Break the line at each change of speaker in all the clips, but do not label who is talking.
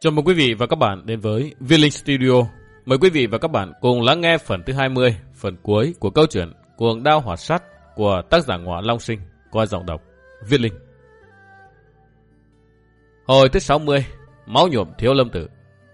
Chào mừng quý vị và các bạn đến với Viên Linh Studio. Mời quý vị và các bạn cùng lắng nghe phần thứ 20, phần cuối của câu chuyện Cuồng Đao Hỏa Sát của tác giả Ngọa Long Sinh qua giọng đọc Viên Linh. Hồi thứ 60, máu nhuộm Thiếu Lâm Tự.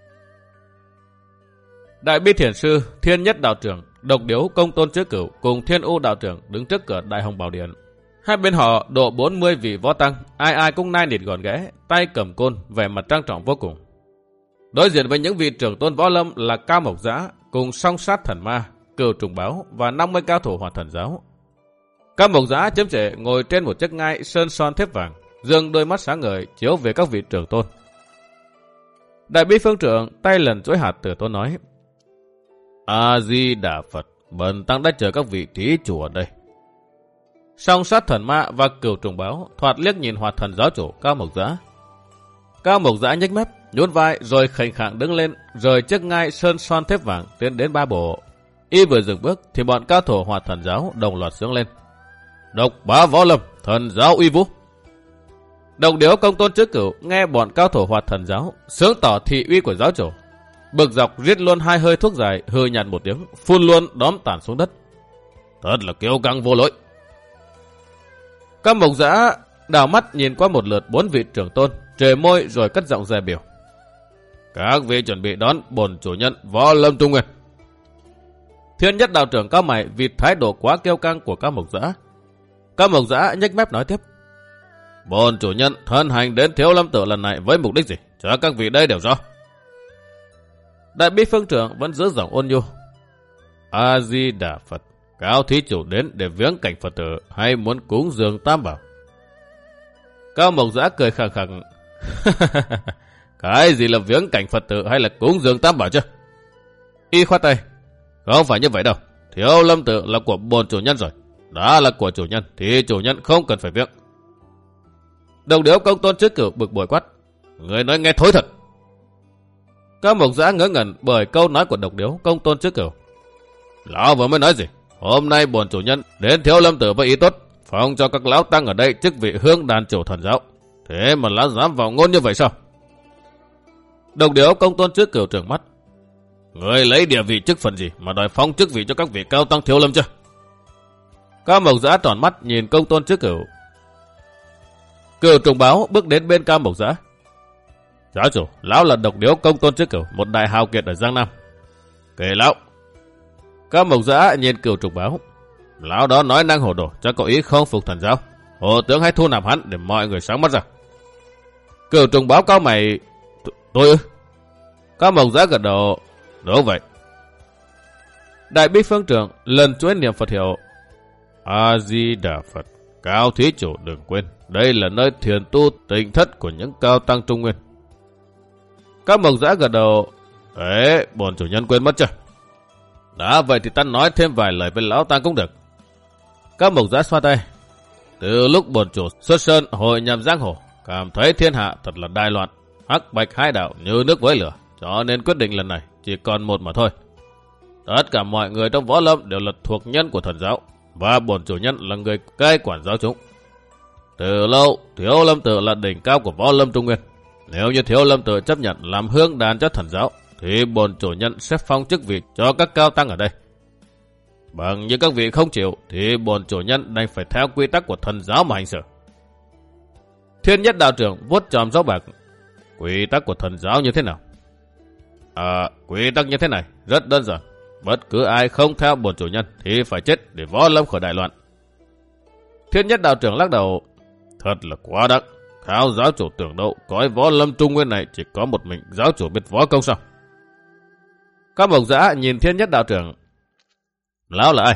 Đại Bi Thiền Sư, Thiên Nhất Đạo Trưởng, Độc Điếu Công Tôn Chứ Cửu cùng Thiên U Đạo Trưởng đứng trước cửa Đại Hồng Bảo Điện. Hai bên họ độ 40 vị võ tăng, ai ai cũng nai nịt gọn ghẽ, tay cầm côn, vẻ mặt trang trọng vô cùng. Đối diện với những vị trưởng tôn võ lâm là Cao Mộc Dã cùng Song Sát Thần Ma, Cửu Trùng Báo và 50 cao thủ Hỏa Thần Giáo. Cao Mộc Dã chấm trệ ngồi trên một chiếc ngai sơn son thép vàng, dương đôi mắt sáng ngời chiếu về các vị trưởng tôn. Đại Bi Phương Trưởng tay lần chuỗi hạt Tử Tôn nói: A Di Đà Phật, bần tăng đã chờ các vị thí chủ ở đây. Song Sát Thần Ma và Cửu Trùng Báo thoạt liếc nhìn Hỏa Thần Giáo chủ Cao Mộc Dã. Cao Mộc Dã nhếch mép, nhún vai rồi khệnh khạng đứng lên, rời chiếc ngai sơn son thép vàng tiến đến ba bộ. Y vừa dừng bước thì bọn cao thủ Hỏa Thần Giáo đồng loạt xướng lên: Độc Bá Võ Lâm, Thần Giáo uy vũ. Độc Điếu Công Tôn Chứ Cửu nghe bọn cao thủ Hỏa Thần Giáo sướng tỏ thị uy của giáo chủ, bực dọc rít luôn hai hơi thuốc dài, hừ nhạt một tiếng, phun luôn đóm tàn xuống đất. Thật là kiêu căng vô lỗi. Cao Mộc Dã đảo mắt nhìn qua một lượt 4 vị trưởng tôn, trề môi rồi cất giọng dè biểu: Các vị chuẩn bị đón bổn chủ nhân Võ Lâm Trung Nguyên. Thiên Nhất Đạo Trưởng cao mày vì thái độ quá kiêu căng của Cao Mộc Dã. Cao Mộc Dã nhếch mép nói tiếp: Bổn chủ nhân thân hành đến Thiếu Lâm Tự lần này với mục đích gì, cho các vị đây đều rõ. Đại Bi Phương Trưởng vẫn giữ giọng ôn nhu: A Di Đà Phật, Cao thí chủ đến để viếng cảnh Phật tử hay muốn cúng dường Tam Bảo? Cao Mộc Dã cười khẳng khẳng: Cái gì là viếng cảnh Phật tử hay là cúng dường Tam Bảo chứ? Y khoát tay: Không phải như vậy đâu, Thiếu Lâm Tự là của bổn chủ nhân rồi, đã là của chủ nhân thì chủ nhân không cần phải viếng. Độc Điếu Công Tôn Chứ Cửu bực bội quát: Người nói nghe thối thật. Cao Mộc Dã ngớ ngẩn bởi câu nói của Độc Điếu Công Tôn Chứ Cửu. Lão vừa mới nói gì? Hôm nay bổn chủ nhân đến Thiếu Lâm Tự với ý tốt, phong cho các lão tăng ở đây chức vị hương đàn chủ Thần Giáo. Thế mà lão dám vào ngôn như vậy sao? Độc Điếu Công Tôn Chứ Cửu trợn mắt: Người lấy địa vị chức phần gì mà đòi phong chức vị cho các vị cao tăng Thiếu Lâm chứ? Cao Mộc Dã tròn mắt nhìn Công Tôn Chứ Cửu. Cửu Trùng Báo bước đến bên Cao Mộc Dã: Giáo chủ, lão là Độc Điếu Công Tôn Chứ Cửu, một đại hào kiệt ở Giang Nam. Kể lão. Cao Mộc Dã nhìn Cửu Trùng Báo: Lão đó nói năng hồ đồ, chắc có ý không phục Thần Giáo. Hồ tướng hãy thu nạp hắn để mọi người sáng mắt ra. Cửu Trùng Báo cao mày: Tôi ư? Cao Mộc Dã gật đầu: Đúng vậy. Đại Bi Phương Trưởng lần chuỗi niệm Phật hiệu: A Di Đà Phật, Cao thí chủ đừng quên, đây là nơi thiền tu tịnh thất của những cao tăng Trung Nguyên. Cao Mộc Dã gật đầu: Thế bổn chủ nhân quên mất chưa? Đã vậy thì ta nói thêm vài lời với lão tăng cũng được. Cao Mộc Dã xoa tay: Từ lúc bổn chủ xuất sơn hội nhằm giang hồ, cảm thấy thiên hạ thật là đại loạn, hắc bạch hai đạo như nước với lửa, cho nên quyết định lần này chỉ còn một mà thôi. Tất cả mọi người trong võ lâm đều là thuộc nhân của Thần Giáo, và bổn chủ nhân là người cai quản giáo chúng. Từ lâu, Thiếu Lâm Tự là đỉnh cao của võ lâm Trung Nguyên. Nếu như Thiếu Lâm Tự chấp nhận làm hương đàn cho Thần Giáo, thì bổn chủ nhân sẽ phong chức vị cho các cao tăng ở đây. Bằng như các vị không chịu, thì bổn chủ nhân đành phải theo quy tắc của Thần Giáo mà hành xử. Thiên Nhất Đạo Trưởng vuốt chòm râu bạc: Quy tắc của Thần Giáo như thế nào? Quy tắc như thế này, rất đơn giản. Bất cứ ai không theo bổn chủ nhân thì phải chết để võ lâm khỏi đại loạn. Thiên Nhất Đạo Trưởng lắc đầu: Thật là quá đáng. Khao giáo chủ tưởng đâu cõi võ lâm Trung Nguyên này chỉ có một mình giáo chủ biết võ công sao? Cao Mộc Dã nhìn Thiên Nhất Đạo Trưởng: Lão là ai?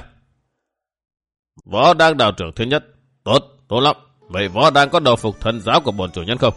Võ Đang Đạo Trưởng Thiên Nhất. Tốt, tốt lắm. Vậy Võ Đang có đầu phục Thần Giáo của bổn chủ nhân không?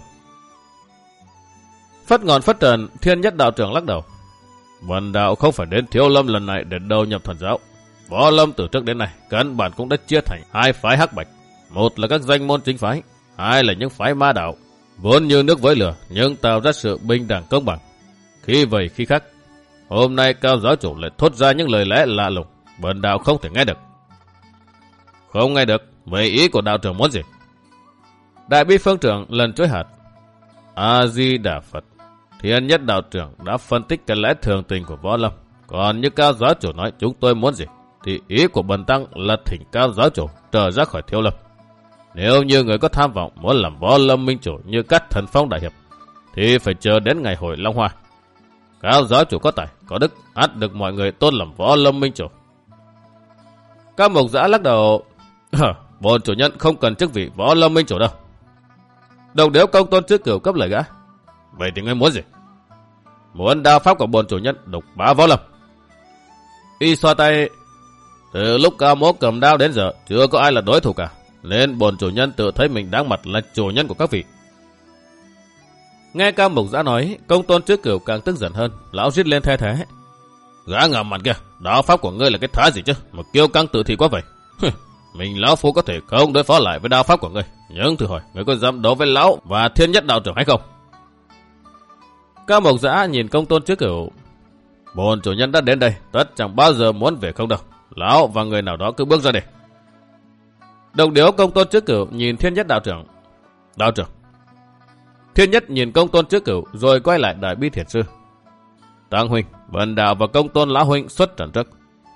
Phất ngọn phất trần, Thiên Nhất Đạo Trưởng lắc đầu: Bần đạo không phải đến Thiếu Lâm lần này để đầu nhập Thần Giáo. Võ lâm từ trước đến nay căn bản cũng đã chia thành hai phái hắc bạch. Một là các danh môn chính phái, hai là những phái ma đạo, vốn như nước với lửa nhưng tạo ra sự bình đẳng công bằng. Khi vậy khi khác, hôm nay Cao giáo chủ lại thốt ra những lời lẽ lạ lùng, bần đạo không thể nghe được. Không nghe được, vậy ý của đạo trưởng muốn gì? Đại Bi Phương Trưởng lần chuỗi hạt: A Di Đà Phật, Thiên Nhất đạo trưởng đã phân tích cái lẽ thường tình của võ lâm. Còn như Cao giáo chủ nói chúng tôi muốn gì, thì ý của bần tăng là thỉnh Cao giáo chủ trở ra khỏi Thiếu Lâm. Nếu như người có tham vọng muốn làm võ lâm minh chủ như các thần phong đại hiệp, thì phải chờ đến ngày hội Long Hoa. Cao giáo chủ có tài, có đức, ắt được mọi người tôn làm võ lâm minh chủ. Cao Mộc Dã lắc đầu. Bổn chủ nhân không cần chức vị võ lâm minh chủ đâu. Đồng Điếu Công Tôn trước cửu cấp lời gã. Vậy thì ngươi muốn gì? Muốn đao pháp của bổn chủ nhân độc bá võ lâm. Y xoa tay. Từ lúc Cao Mỗ cầm đao đến giờ chưa có ai là đối thủ cả, nên bổn chủ nhân tự thấy mình đáng mặt là chủ nhân của các vị. Nghe Cao Mộc Dã nói, Công Tôn trước cửu càng tức giận hơn. Lão rít lên the thế. Gã ngậm mặt kia, đao pháp của ngươi là cái thá gì chứ mà kiêu căng tự thị quá vậy? Mình lão phu có thể không đối phó lại với đao pháp của ngươi, nhưng thử hỏi ngươi có dám đấu với lão và Thiên Nhất đạo trưởng hay không? Cao Mộc Dã nhìn Công Tôn trước cửu. Bổn chủ nhân đã đến đây, tất chẳng bao giờ muốn về không đâu. Lão và người nào đó cứ bước ra đây. Đồng Điếu Công Tôn trước cửu nhìn Thiên Nhất đạo trưởng. Đạo trưởng. Thiên Nhất nhìn Công Tôn trước cửu rồi quay lại Đại Bi Thiền Sư. Tăng huynh, Vân Đạo và Công Tôn lão huynh xuất trận trước.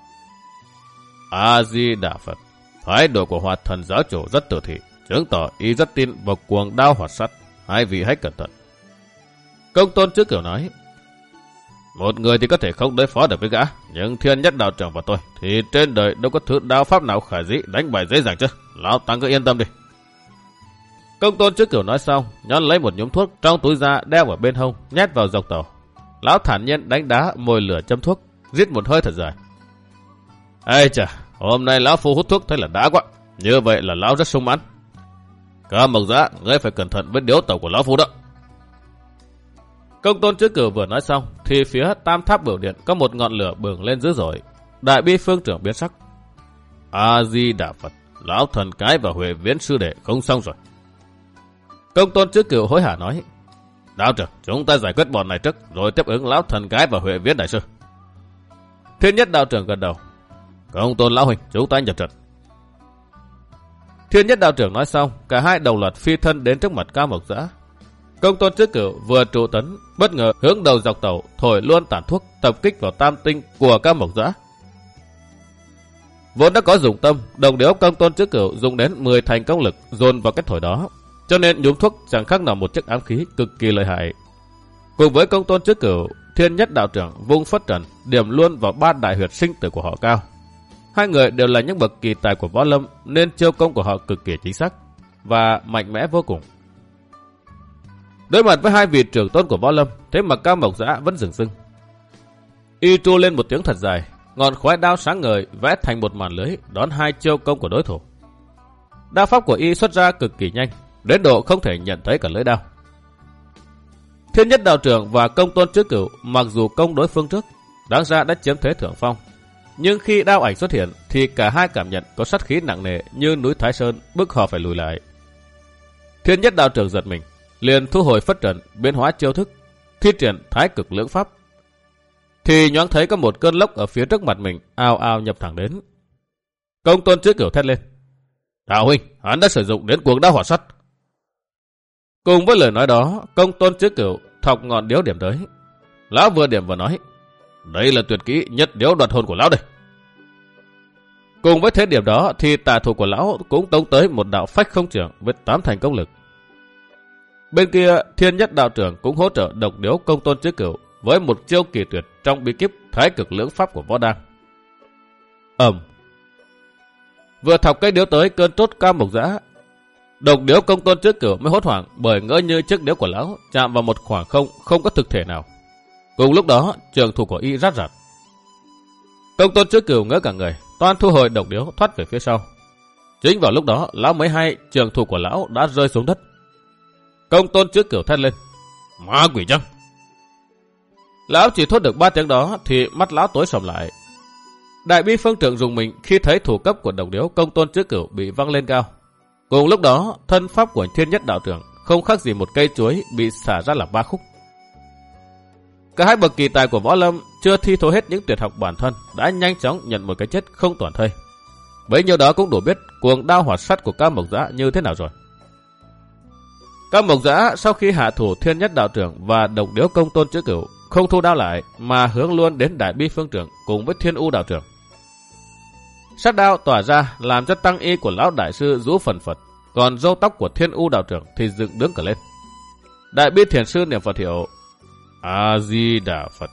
A Di Đà Phật. Thái độ của Hoạt Thần giáo chủ rất tử thị, chứng tỏ y rất tin vào cuồng đao hoạt sắt. Hai vị hãy cẩn thận. Công Tôn trước cửu nói. Một người thì có thể không đối phó được với gã, nhưng Thiên Nhất đạo trưởng và tôi thì trên đời đâu có thứ đao pháp nào khả dĩ đánh bại dễ dàng chứ. Lão Tăng cứ yên tâm đi. Công Tôn trước cửu nói xong, nhón lấy một nhúm thuốc trong túi ra đeo vào bên hông, nhét vào dọc tàu. Lão thản nhiên đánh đá mồi lửa châm thuốc, rít một hơi thật dài. Ây chà, hôm nay lão phu hút thuốc thấy là đã quá, như vậy là lão rất sung mãn. Cao Mộc Dã, ngươi phải cẩn thận với điếu tàu của lão phu đó. Công Tôn trước cửu vừa nói xong, thì phía Tam Tháp Bửu Điện có một ngọn lửa bừng lên dữ dội. Đại Bi Phương trưởng biến sắc. A Di Đà Phật, lão thần cái và Huệ Viễn sư đệ không xong rồi. Công Tôn trước cửu hối hả nói. Đạo trưởng, chúng ta giải quyết bọn này trước, rồi tiếp ứng lão thần cái và Huệ Viễn đại sư. Thiên Nhất đạo trưởng gật đầu. Công Tôn lão huynh, chúng ta nhập trận. Thiên Nhất đạo trưởng nói xong, cả hai đồng loạt phi thân đến trước mặt Cao Mộc Dã. Công Tôn trước cửu vừa trụ tấn, bất ngờ hướng đầu dọc tàu thổi luôn tản thuốc tập kích vào tam tinh của Cao Mộc Dã. Vốn đã có dụng tâm, Đồng Điếu Công Tôn trước cửu dùng đến 10 thành công lực dồn vào cái thổi đó, cho nên nhúm thuốc chẳng khác nào một chiếc ám khí cực kỳ lợi hại. Cùng với Công Tôn trước cửu, Thiên Nhất đạo trưởng vung phất trần điểm luôn vào 3 đại huyệt sinh tử của họ Cao. Hai người đều là những bậc kỳ tài của võ lâm, nên chiêu công của họ cực kỳ chính xác và mạnh mẽ vô cùng. Đối mặt với hai vị trưởng tôn của võ lâm, thế mà Cao Mộc Dã vẫn dừng dưng. Y tru lên một tiếng thật dài, ngọn khói đao sáng ngời vẽ thành một màn lưới đón hai chiêu công của đối thủ. Đao pháp của y xuất ra cực kỳ nhanh, đến độ không thể nhận thấy cả lưỡi đao. Thiên Nhất đạo trưởng và Công Tôn trước cửu mặc dù công đối phương trước, đáng ra đã chiếm thế thượng phong, nhưng khi đao ảnh xuất hiện thì cả hai cảm nhận có sát khí nặng nề như núi Thái Sơn, bức họ phải lùi lại. Thiên Nhất đạo trưởng giật mình, liền thu hồi phất trần, biến hóa chiêu thức, thi triển Thái Cực Lưỡng Pháp. Thì nhoáng thấy có một cơn lốc ở phía trước mặt mình ào ào nhập thẳng đến. Công Tôn trước cửu thét lên. Đạo huynh, hắn đã sử dụng đến cuồng đao hỏa sắt. Cùng với lời nói đó, Công Tôn trước cửu thọc ngọn điếu điểm tới. Lão vừa điểm vừa nói. Đây là tuyệt kỹ nhất điếu đoạt hồn của lão đây. Cùng với thế điểm đó thì tà thủ của lão cũng tống tới một đạo phách không trưởng với 8 thành công lực. Bên kia, Thiên Nhất đạo trưởng cũng hỗ trợ độc điếu Công Tôn trước cửu với một chiêu kỳ tuyệt trong bí kíp Thái Cực Lưỡng Pháp của võ đăng. Vừa thọc cây điếu tới cơn chốt Cao Mộc Dã, độc điếu Công Tôn trước cửu mới hốt hoảng bởi ngỡ như chiếc điếu của lão chạm vào một khoảng không có thực thể nào. Cùng lúc đó, trường thủ của y rát rạt. Công Tôn trước cửu ngỡ cả người, toan thu hồi độc điếu thoát về phía sau. Chính vào lúc đó, lão mới hay trường thủ của lão đã rơi xuống đất. Công Tôn trước cửu thét lên. Ma quỷ chăng? Lão chỉ thốt được 3 tiếng đó thì mắt lão tối sầm lại. Đại Bi Phương trưởng dùng mình khi thấy thủ cấp của độc điếu Công Tôn trước cửu bị văng lên cao. Cùng lúc đó, thân pháp của Thiên Nhất đạo trưởng không khác gì một cây chuối bị xả ra làm 3 khúc. Cả hai bậc kỳ tài của võ lâm chưa thi thố hết những tuyệt học bản thân đã nhanh chóng nhận một cái chết không toàn thây. Bấy nhiêu đó cũng đủ biết cuồng đao hỏa sắt của Cao Mộc Dã như thế nào rồi. Các Mộc Dã sau khi hạ thủ Thiên Nhất đạo trưởng và Độc Điếu Công Tôn Chữ Cửu không thu đao lại mà hướng luôn đến Đại Bi Phương trưởng cùng với Thiên U đạo trưởng. Sát đao tỏa ra làm cho tăng y của lão đại sư rũ phần phật, còn râu tóc của Thiên U đạo trưởng thì dựng đứng cả lên. Đại Bi thiền sư niệm Phật hiệu A Di Đà Phật.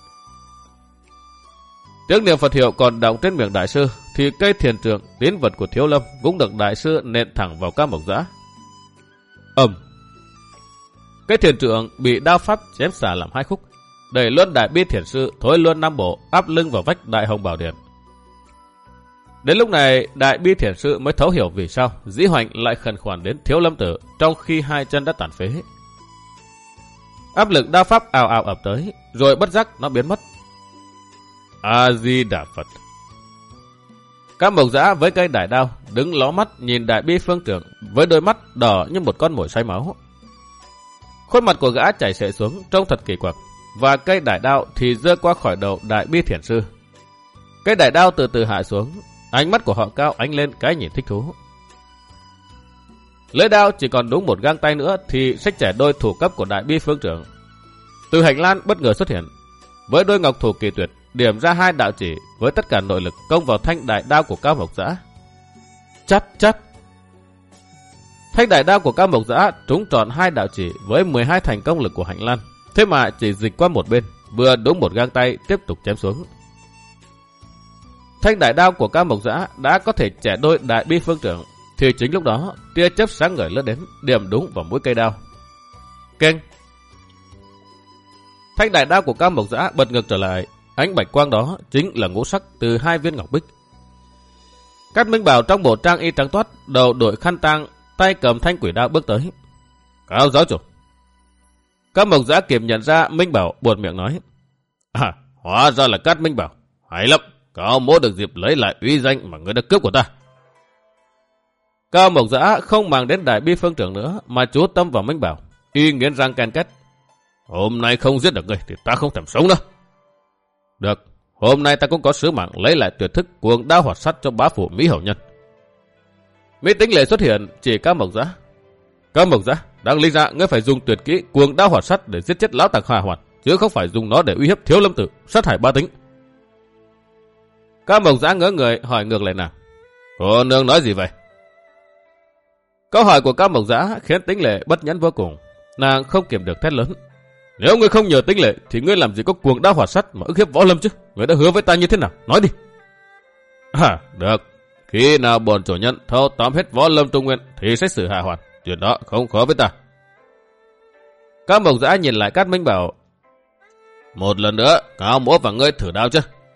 Tiếng niệm Phật hiệu còn đọng trên miệng đại sư thì cây thiền trượng tín vật của Thiếu Lâm cũng được đại sư nện thẳng vào Các Mộc Dã. Cây thiền trượng bị đao pháp chém xả làm hai khúc, đẩy luôn Đại Bi thiền sư thối luôn Nam Bộ áp lưng vào vách Đại Hồng Bảo Điện. Đến lúc này Đại Bi thiền sư mới thấu hiểu vì sao Dĩ Hoành lại khẩn khoản đến Thiếu Lâm Tử trong khi hai chân đã tàn phế. Áp lực đao pháp ào ào ập tới, rồi bất giác nó biến mất. A Di Đà Phật. Các Mộc Dã với cây đại đao đứng ló mắt nhìn Đại Bi phương trưởng với đôi mắt đỏ như một con mồi say máu. Khuôn mặt của gã chảy xệ xuống trông thật kỳ quặc, và cây đại đao thì giơ qua khỏi đầu Đại Bi thiền sư. Cây đại đao từ từ hạ xuống, ánh mắt của họ Cao ánh lên cái nhìn thích thú. Lưỡi đao chỉ còn đúng một gang tay nữa thì xách trẻ đôi thủ cấp của Đại Bi phương trưởng. Từ hành lang bất ngờ xuất hiện, với đôi ngọc thủ kỳ tuyệt điểm ra hai đạo chỉ với tất cả nội lực công vào thanh đại đao của Cao Mộc Dã. Chát chát. Thanh đại đao của Cao Mộc Dã trúng tròn hai đạo chỉ với 12 thành công lực của hành lan, thế mà chỉ dịch qua một bên, vừa đúng một gang tay tiếp tục chém xuống. Thanh đại đao của Cao Mộc Dã đã có thể chẻ đôi Đại Bi phương trưởng, thì chính lúc đó tia chớp sáng ngời lướt đến, điểm đúng vào mũi cây đao. Keng. Thanh đại đao của Cao Mộc Dã bật ngược trở lại, ánh bạch quang đó chính là ngũ sắc từ hai viên ngọc bích. Cát Minh Bảo trong bộ trang y trắng toát, đầu đội khăn tang, tay cầm thanh quỷ đao bước tới. Cao giáo chủ. Cao Mộc Dã kịp nhận ra Minh Bảo, buồn miệng nói: hóa ra là Cát Minh Bảo, hay lắm, Cao mỗ được dịp lấy lại uy danh mà ngươi đã cướp của ta. Cao Mộc Dã không màng đến Đại Bi phương trưởng nữa mà chú tâm vào Minh Bảo, y nghiến răng ken két: hôm nay không giết được ngươi thì ta không thèm sống nữa. Được, hôm nay ta cũng có sứ mạng lấy lại tuyệt thức cuồng đao hoạt sắt cho bá phụ Mỹ Hậu Nhân. Mỹ Tĩnh Lệ xuất hiện chỉ Cao Mộc Dã. Cao Mộc Dã, đáng lý ra ngươi phải dùng tuyệt kỹ cuồng đao hoạt sắt để giết chết lão tặc Hà Hoàn, chứ không phải dùng nó để uy hiếp Thiếu Lâm Tử, sát hại bá tính. Cao Mộc Dã ngỡ người hỏi ngược lại nàng: cô nương nói gì vậy? Câu hỏi của Cao Mộc Dã khiến Tĩnh Lệ bất nhẫn vô cùng, nàng không kiềm được thét lớn: nếu ngươi không nhờ Tĩnh Lệ thì ngươi làm gì có cuồng đao hoạt sắt mà ức hiếp Võ Lâm chứ? Ngươi đã hứa với ta như thế nào? Nói đi. Được. Khi nào bổn chủ nhân thâu tóm hết Võ Lâm Trung Nguyên thì sẽ xử Hà Hoàn. Chuyện đó không khó với ta. Cao Mộc Dã nhìn lại Cát Minh Bảo: một lần nữa, Cao mỗ và ngươi thử đao chứ?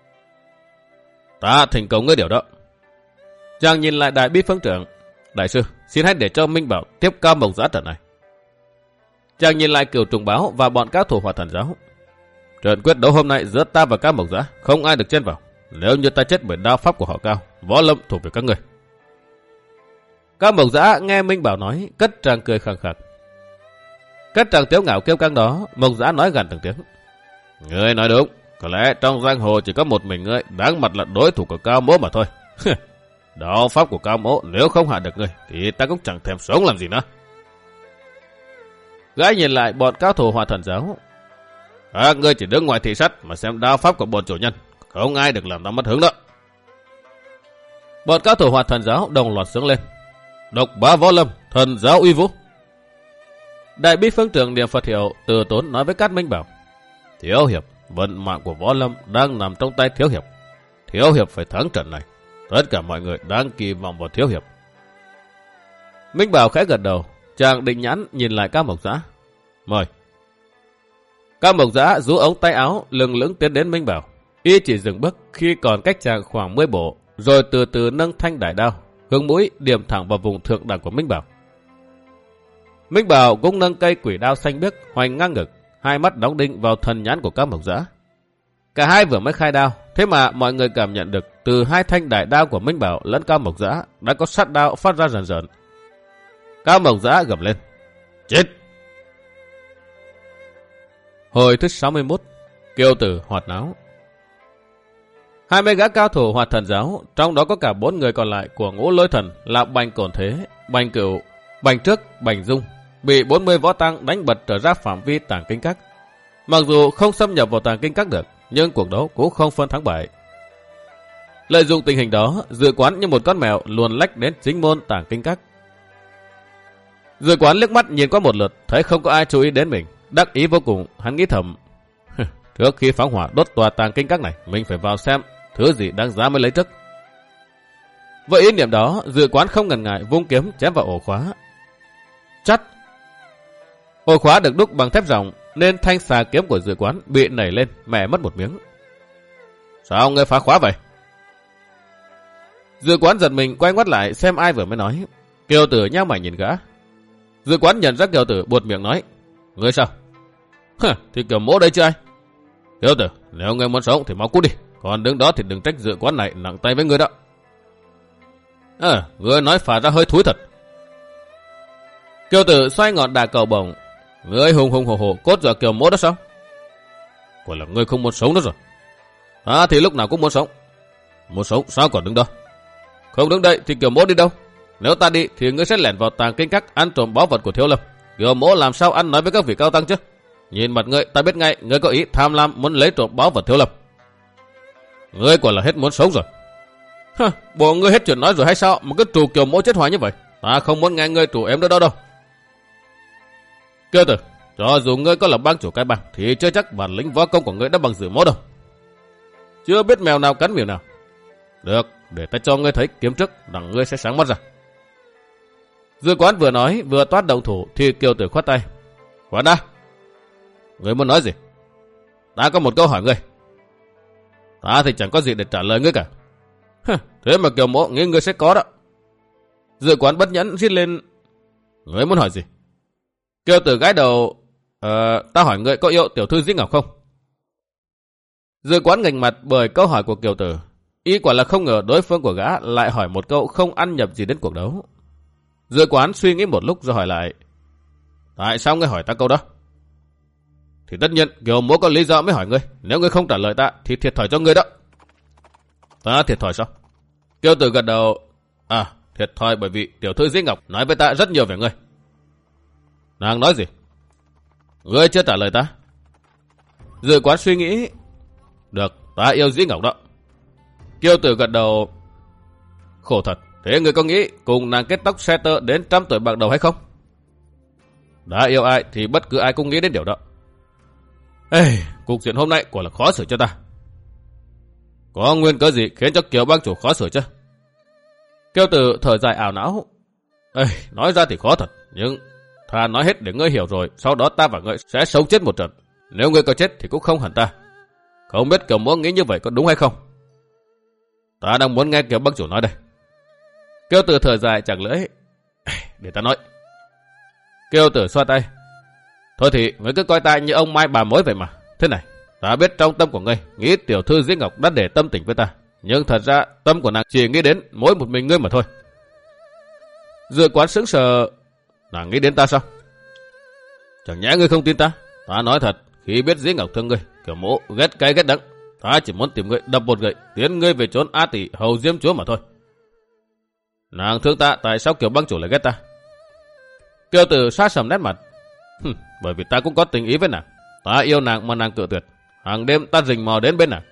Ta thành công ngươi điều đó. Chàng nhìn lại Đại Bi phương trưởng: đại sư, xin hãy để cho Minh Bảo tiếp Cao Mộc Dã trận này. Chàng nhìn lại Cửu Trùng Báo và bọn cao thủ Hỏa Thần Giáo: trận quyết đấu hôm nay giữa ta và Cao Mộc Dã không ai được chen vào. Nếu như ta chết bởi đao pháp của họ Cao, Võ Lâm thuộc về các người. Cao Mộc Dã nghe Minh Bảo nói, cất tràng cười khẳng khặc. Cất tràng tiếu ngạo kêu căng đó, Mộc Dã nói gần từng tiếng: ngươi nói đúng, có lẽ trong giang hồ chỉ có một mình ngươi đáng mặt là đối thủ của Cao mỗ mà thôi. Đao pháp của Cao mỗ nếu không hạ được ngươi thì ta cũng chẳng thèm sống làm gì nữa. Gái nhìn lại bọn cao thủ Hỏa Thần Giáo: các ngươi chỉ đứng ngoài thị sát mà xem đao pháp của bọn chủ nhân, không ai được làm ta mất hứng đó. Bọn cao thủ Hỏa Thần Giáo đồng loạt sướng lên: độc bá Võ Lâm, thần giáo uy vũ. Đại Bi phương trưởng niệm Phật hiệu từ tốn nói với Cát Minh Bảo: Thiếu hiệp, vận mạng của Võ Lâm đang nằm trong tay Thiếu hiệp. Thiếu hiệp phải thắng trận này. Tất cả mọi người đang kỳ vọng vào Thiếu hiệp. Minh Bảo khẽ gật đầu, chàng định nhãn nhìn lại Cao Mộc Dã: mời. Cao Mộc Dã rũ ống tay áo lừng lững tiến đến Minh Bảo. Y chỉ dừng bước khi còn cách chàng khoảng 10 bộ, rồi từ từ nâng thanh đại đao, hướng mũi điểm thẳng vào vùng thượng đẳng của Minh Bảo. Minh Bảo cũng nâng cây quỷ đao xanh biếc hoành ngang ngực, hai mắt đóng đinh vào thần nhãn của Cao Mộc Dã. Cả hai vừa mới khai đao, thế mà mọi người cảm nhận được từ hai thanh đại đao của Minh Bảo lẫn Cao Mộc Dã đã có sát đao phát ra rần rần. Cao Mộc Dã gầm lên: chết! Hồi thứ 61, Kiêu Tử Hoạt Náo. 20 gã cao thủ Hỏa Thần Giáo, trong đó có cả 4 người còn lại của Ngũ Lôi Thần là Bành Cổn Thế, Bành Cửu, Bành Trước, Bành Dung bị 40 võ tăng đánh bật trở ra phạm vi tàng kinh các. Mặc dù không xâm nhập vào tàng kinh các được, nhưng cuộc đấu cũng không phân thắng bại. Lợi dụng tình hình đó, Dự Quán như một con mèo luồn lách đến chính môn tàng kinh các. Dự Quán liếc mắt nhìn qua một lượt, thấy không có ai chú ý đến mình, đắc ý vô cùng. Hắn nghĩ thầm, trước khi phóng hỏa đốt tòa tàng kinh các này, mình phải vào xem thứ gì đáng giá mới lấy trước. Với ý niệm đó, Dự Quán không ngần ngại vung kiếm chém vào ổ khóa. Chắt! Ổ khóa được đúc bằng thép ròng, nên thanh xà kiếm của Dự Quán bị nảy lên, mẻ mất một miếng. Sao ngươi phá khóa vậy? Dự Quán giật mình quay ngoắt lại xem ai vừa mới nói. Kiều Tử nhao mày nhìn gã. Dự Quán nhận ra Kiều Tử buột miệng nói, ngươi sao? Thì Kiều Mỗ đây chứ ai? Kiều Tử, nếu ngươi muốn sống thì mau cút đi, còn đứng đó thì đừng trách Dự Quán này nặng tay với ngươi đó. Ngươi nói phả ra hơi thúi thật. Kiều Tử xoay ngọn đà cầu bổng. Ngươi hùng hùng hổ hổ cốt dọa Kiều Mỗ đó sao? Quả là ngươi không muốn sống nữa rồi. Thì lúc nào cũng muốn sống. Muốn sống sao còn đứng đó? Không đứng đây thì Kiều Mỗ đi đâu? Nếu ta đi thì ngươi sẽ lẻn vào tàng kinh các ăn trộm báu vật của Thiếu Lâm. Kiều Mỗ làm sao ăn nói với các vị cao tăng chứ? Nhìn mặt ngươi ta biết ngay ngươi có ý tham lam muốn lấy trộm báu vật Thiếu Lâm. Ngươi quả là hết muốn sống rồi. Bộ ngươi hết chuyện nói rồi hay sao mà cứ trù Kiều Mỗ chết hoài như vậy? Ta không muốn nghe ngươi trù em nữa đâu. Kiều Tử, cho dù ngươi có là bang chủ cái bang thì chưa chắc bản lĩnh võ công của ngươi đã bằng Dự Mỗ đâu. Chưa biết mèo nào cắn miệng nào. Được, để ta cho ngươi thấy kiếm trước, đặng ngươi sẽ sáng mắt ra. Dự Quán vừa nói vừa toát động thủ thì Kiều Tử khoát tay. Quán đã. Ngươi muốn nói gì? Ta có một câu hỏi ngươi. Ta thì chẳng có gì để trả lời ngươi cả. Thế mà Kiều Mỗ nghĩ ngươi sẽ có đó. Dự Quán bất nhẫn rít lên. Ngươi muốn hỏi gì? Kiều Tử gãi đầu. Ta hỏi ngươi có yêu tiểu thư Dĩ Ngọc không? Dự Quán ngành mặt bởi câu hỏi của Kiều Tử. Y quả là không ngờ đối phương của gã lại hỏi một câu không ăn nhập gì đến cuộc đấu. Dự Quán suy nghĩ một lúc rồi hỏi lại. Tại sao ngươi hỏi ta câu đó? Thì tất nhiên Kiều Mỗ có lý do mới hỏi ngươi. Nếu ngươi không trả lời ta thì thiệt thòi cho ngươi đó. Ta thiệt thòi sao? Kiều Tử gật đầu. Thiệt thòi bởi vì tiểu thư Dĩ Ngọc nói với ta rất nhiều về ngươi. Nàng nói gì? Ngươi chưa trả lời ta. Dự Quán suy nghĩ. Được, ta yêu Dĩ Ngọc đó. Kiều Tử gật đầu. Khổ thật, thế ngươi có nghĩ cùng nàng kết tóc xe tơ đến 100 tuổi bạc đầu hay không? Đã yêu ai thì bất cứ ai cũng nghĩ đến điều đó. Cục diện hôm nay quả là khó xử cho ta. Có nguyên cớ gì khiến cho Kiều bang chủ khó xử chứ? Kiều Tử thở dài ảo não. Nói ra thì khó thật, nhưng thà nói hết để ngươi hiểu rồi, sau đó ta và ngươi sẽ sống chết một trận. Nếu ngươi có chết thì cũng không hẳn ta. Không biết Kiều Mỗ nghĩ như vậy có đúng hay không? Ta đang muốn nghe Kiều bang chủ nói đây. Kiều Tử thở dài chẳng lưỡi. Để ta nói. Kiều Tử xoa tay. Thôi thì ngươi cứ coi ta như ông Mai bà mối vậy mà. Thế này, ta biết trong tâm của ngươi nghĩ tiểu thư Dĩ Ngọc đã để tâm tình với ta, nhưng thật ra tâm của nàng chỉ nghĩ đến mỗi một mình ngươi mà thôi. Dự Quán sững sờ. Nàng nghĩ đến ta sao? Chẳng nhẽ ngươi không tin ta? Ta nói thật, khi biết Dĩ Ngọc thương ngươi, Kiều Mỗ ghét cay ghét đắng, ta chỉ muốn tìm ngươi đập một gậy tiến ngươi về trốn A Tỷ hầu Diêm Chúa mà thôi. Nàng thương ta, tại sao Kiều bang chủ lại ghét ta? Kiều Tử sát sầm nét mặt. Bởi vì ta cũng có tình ý với nàng. Ta yêu nàng mà nàng cự tuyệt. Hàng đêm ta rình mò đến bên nàng.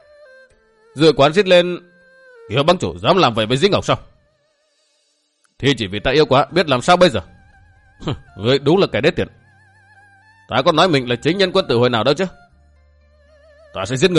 Dự Quán rít lên. Kiều bang chủ dám làm vậy với Dĩ Ngọc sao? Thì chỉ vì ta yêu quá, biết làm sao bây giờ? Ngươi đúng là kẻ đế tiện. Ta có nói mình là chính nhân quân tử hồi nào đâu chứ? Ta sẽ giết ngươi.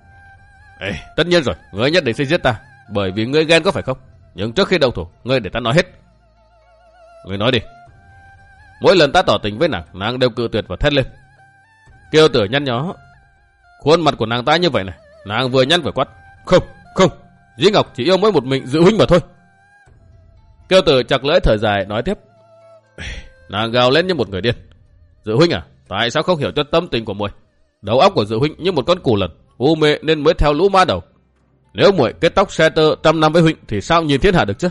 Tất nhiên rồi, ngươi nhất định sẽ giết ta, bởi vì ngươi ghen có phải không? Nhưng trước khi đầu thủ, ngươi để ta nói hết. Ngươi nói đi. Mỗi lần ta tỏ tình với nàng, nàng đều cự tuyệt và thét lên. Kiều Tử nhăn nhó. Khuôn mặt của nàng ta như vậy này, nàng vừa nhăn vừa quát. Không, Dĩ Ngọc chỉ yêu mỗi một mình Dự huynh mà thôi. Kiều Tử chặt lưỡi thở dài nói tiếp. Nàng gào lên như một người điên. Dự huynh à, tại sao không hiểu cho tâm tình của muội? Đầu óc của Dự huynh như một con cù lần, u mê nên mới theo lũ ma đầu. Nếu muội kết tóc xe tơ 100 năm với huynh thì sao nhìn thiên hạ được chứ?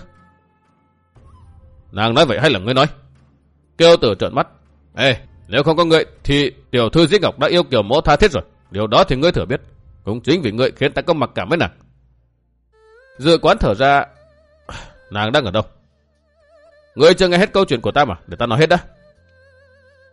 Nàng nói vậy hay là ngươi nói? Kiều Tử trợn mắt. Nếu không có ngươi thì tiểu thư Dĩ Ngọc đã yêu Kiều Mỗ tha thiết rồi. Điều đó thì ngươi thừa biết. Cũng chính vì ngươi khiến ta có mặc cảm với nàng. Dự Quán thở ra. Nàng đang ở đâu? Ngươi chưa nghe hết câu chuyện của ta mà, để ta nói hết đã.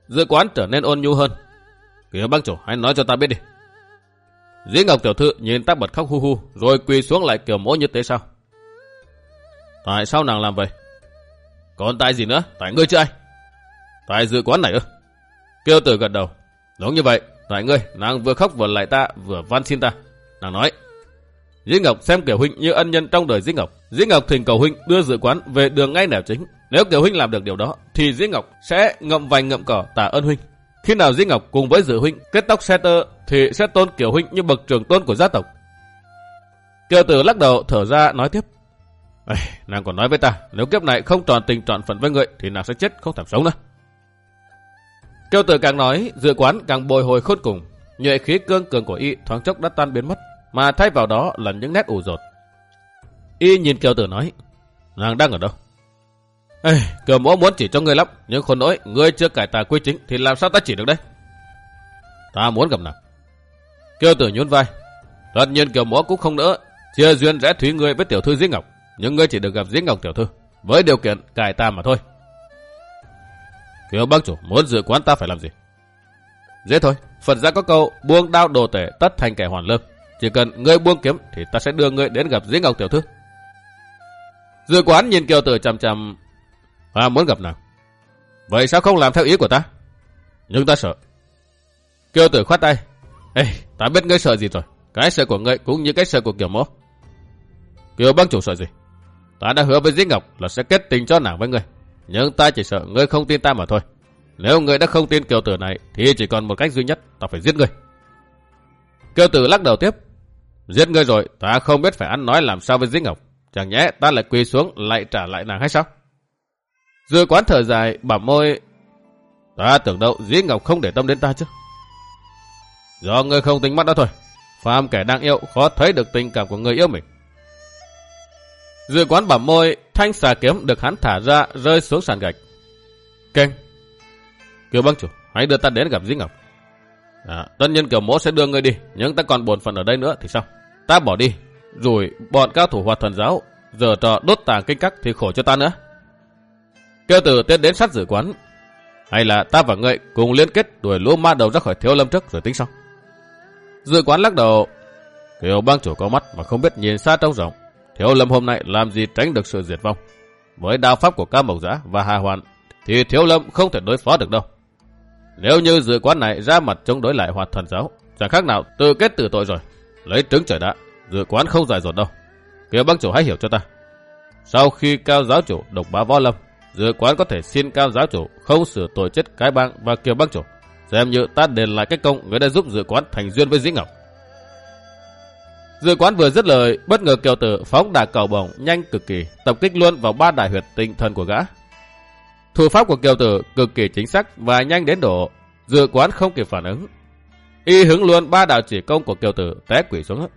Dự Quán trở nên ôn nhu hơn. Kiều bang chủ, hãy nói cho ta biết đi. Dĩ Ngọc tiểu thư nhìn Tác Bật khóc hu hu, rồi quỳ xuống lại Kiều Mỗ như thế sao? Tại sao nàng làm vậy? Còn tại gì nữa? Tại ngươi chứ ai? Tại Dự Quán này ư? Kiều Tử gật đầu. Đúng như vậy, tại ngươi, nàng vừa khóc vừa lại ta, vừa van xin ta. Nàng nói: Dĩ Ngọc xem Kiều huynh như ân nhân trong đời Dĩ Ngọc. Dĩ Ngọc thỉnh cầu huynh đưa Dự Quán về đường ngay nẻo chính. Nếu Kiều huynh làm được điều đó, thì Dĩ Ngọc sẽ ngậm vành ngậm cỏ tạ ơn huynh. Khi nào Dĩ Ngọc cùng với Dự huynh kết tóc xe tơ, thì sẽ tôn Kiều huynh như bậc trưởng tôn của gia tộc. Kiều Tử lắc đầu thở ra nói tiếp: Nàng còn nói với ta, nếu kiếp này không tròn tình trọn phận với ngươi, thì nàng sẽ chết không thèm sống nữa. Kiều Tử càng nói, Dự Quán càng bồi hồi khôn cùng. Nhuệ khí cương cường của y thoáng chốc đã tan biến mất, mà thay vào đó là những nét ủ rột. Y nhìn Kiều Tử nói: Nàng đang ở đâu? Kiều Mỗ muốn chỉ cho ngươi lắm, nhưng khốn nỗi ngươi chưa cải tà quy chính thì làm sao ta chỉ được đấy? Ta muốn gặp nàng. Kiều Tử nhún vai: Tất nhiên Kiều Mỗ cũng không nỡ chia duyên rẽ thúy ngươi với tiểu thư Dĩ Ngọc, nhưng ngươi chỉ được gặp Dĩ Ngọc tiểu thư với điều kiện cải tà mà thôi. Kiều bang chủ muốn Dự Quán ta phải làm gì? Dễ thôi, Phật gia có câu buông đao đồ tể tất thành kẻ hoàn lương. Chỉ cần ngươi buông kiếm thì ta sẽ đưa ngươi đến gặp Dĩ Ngọc tiểu thư. Dự Quán nhìn Kiều Tử chằm chằm: Ta muốn gặp nàng. Vậy sao không làm theo ý của ta? Nhưng ta sợ. Kiều Tử khoát tay: Ta biết ngươi sợ gì rồi. Cái sợ của ngươi cũng như cái sợ của Kiều Mỗ. Kiều bang chủ sợ gì? Ta đã hứa với Dĩ Ngọc là sẽ kết tình cho nàng với ngươi, nhưng ta chỉ sợ ngươi không tin ta mà thôi. Nếu ngươi đã không tin Kiều Tử này thì chỉ còn một cách duy nhất, ta phải giết ngươi. Kiều Tử lắc đầu tiếp: Giết ngươi rồi, ta không biết phải ăn nói làm sao với Dĩ Ngọc. Chẳng nhẽ ta lại quỳ xuống lại trả lại nàng hay sao? Dự Quán thở dài bả môi: Ta tưởng đâu Dĩ Ngọc không để tâm đến ta chứ. Do ngươi không tính mắt đó thôi. Phàm kẻ đang yêu khó thấy được tình cảm của người yêu mình. Dự Quán bả môi, thanh xà kiếm được hắn thả ra rơi xuống sàn gạch. Keng. Kiều bang chủ, hãy đưa ta đến gặp Dĩ Ngọc. Tất nhiên Kiều Mỗ sẽ đưa ngươi đi, nhưng ta còn bổn phận ở đây nữa thì sao? Ta bỏ đi, rồi bọn cao thủ Hoạt Thần giáo giờ trò đốt tàng kinh các thì khổ cho ta nữa. Kiều Tử tiến đến sát Dự Quán: Hay là ta và ngươi cùng liên kết đuổi lũ ma đầu ra khỏi Thiếu Lâm trước rồi tính sau? Dự Quán lắc đầu: Kiều bang chủ có mắt mà không biết nhìn xa trông rộng. Thiếu Lâm hôm nay làm gì tránh được sự diệt vong. Với đao pháp của Cam Mộc Giã và Hà Hoàn thì Thiếu Lâm không thể đối phó được đâu. Nếu như Dự Quán này ra mặt chống đối lại Hoạt Thần giáo, chẳng khác nào tự kết tử tội rồi. Lấy trứng trời đạ, Dự Quán không dài dột đâu. Kiều bang chủ hãy hiểu cho ta. Sau khi Cao giáo chủ độc bá Võ Lâm, Dự Quán có thể xin Cao giáo chủ không xử tội chết Cái Bang và Kiều bang chủ, xem như ta đền lại cái công người đã giúp Dự Quán thành duyên với Dĩ Ngọc. Dự Quán vừa dứt lời, bất ngờ Kiều Tử phóng đà cầu bổng nhanh cực kỳ, tập kích luôn vào ba đại huyệt tinh thần của gã. Thủ pháp của Kiều Tử cực kỳ chính xác và nhanh đến độ Dự Quán không kịp phản ứng. Y hứng luôn ba đạo chỉ công của Kiều Tử, té quỵ xuống.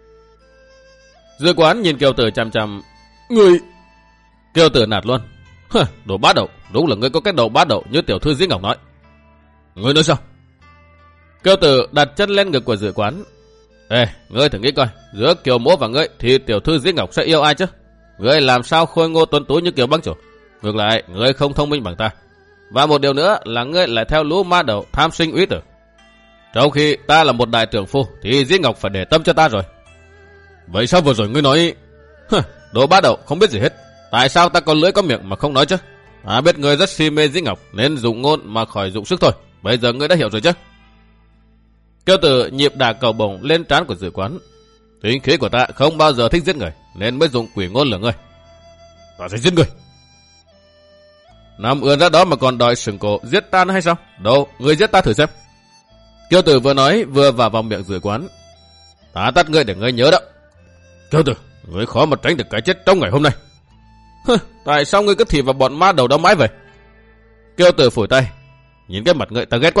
Dự Quán nhìn Kiều Tử chằm chằm: Ngươi... Kiều Tử nạt luôn: Đồ bá đậu, đúng là ngươi có cái đầu bá đậu như tiểu thư Dĩ Ngọc nói. Ngươi nói sao? Kiều Tử đặt chân lên ngực của Dự Quán: Ngươi thử nghĩ coi, giữa Kiều Mỗ và ngươi thì tiểu thư Dĩ Ngọc sẽ yêu ai chứ? Ngươi làm sao khôi ngô tuấn tú như Kiều bang chủ? Ngược lại, ngươi không thông minh bằng ta. Và một điều nữa là ngươi lại theo lũ ma đầu tham sinh úy tử. Trong khi ta là một đại trưởng phu thì Dĩ Ngọc phải để tâm cho ta rồi. Vậy sao vừa rồi ngươi nói... Đồ bá đậu không biết gì hết. Tại sao ta có lưỡi có miệng mà không nói chứ? Ta biết ngươi rất si mê Dĩ Ngọc nên dùng ngôn mà khỏi dụng sức thôi. Bây giờ ngươi đã hiểu rồi chứ? Kiều Tử nhịp đà cầu bổng lên trán của Dự Quán: Tính khí của ta không bao giờ thích giết người nên mới dùng quỷ ngôn lửa ngươi. Ta sẽ giết ngươi. Nằm ươn ra đó mà còn đòi sừng cổ giết ta nữa hay sao? Đâu, ngươi giết ta thử xem. Kiều Tử vừa nói vừa vào vòng miệng Dự Quán: Ta tắt ngươi để ngươi nhớ đó. Kiều Tử, ngươi khó mà tránh được cái chết trong ngày hôm nay. Tại sao ngươi cứ thì vào bọn ma đầu đó mãi vậy? Kiều Tử phủi tay: Nhìn cái mặt ngươi ta ghét quá.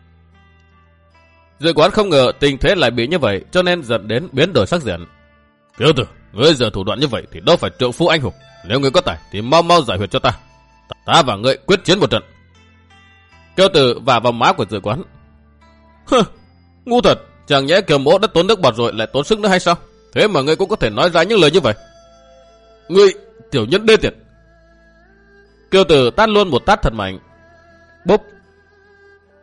Dự Quán không ngờ tình thế lại bị như vậy, cho nên dẫn đến biến đổi sắc diện. Kiều Tử, ngươi giờ thủ đoạn như vậy thì đâu phải trượng phu anh hùng. Nếu ngươi có tài thì mau mau giải huyệt cho ta. Ta và ngươi quyết chiến một trận. Kiều Tử vả vào má của Dự Quán: Ngu thật, chẳng nhẽ Kiều Mỗ đã tốn nước bọt rồi lại tốn sức nữa hay sao? Thế mà ngươi cũng có thể nói ra những lời như vậy. Ngươi tiểu nhân đê tiện. Kiều Tử tát luôn một tát thật mạnh. Bốp.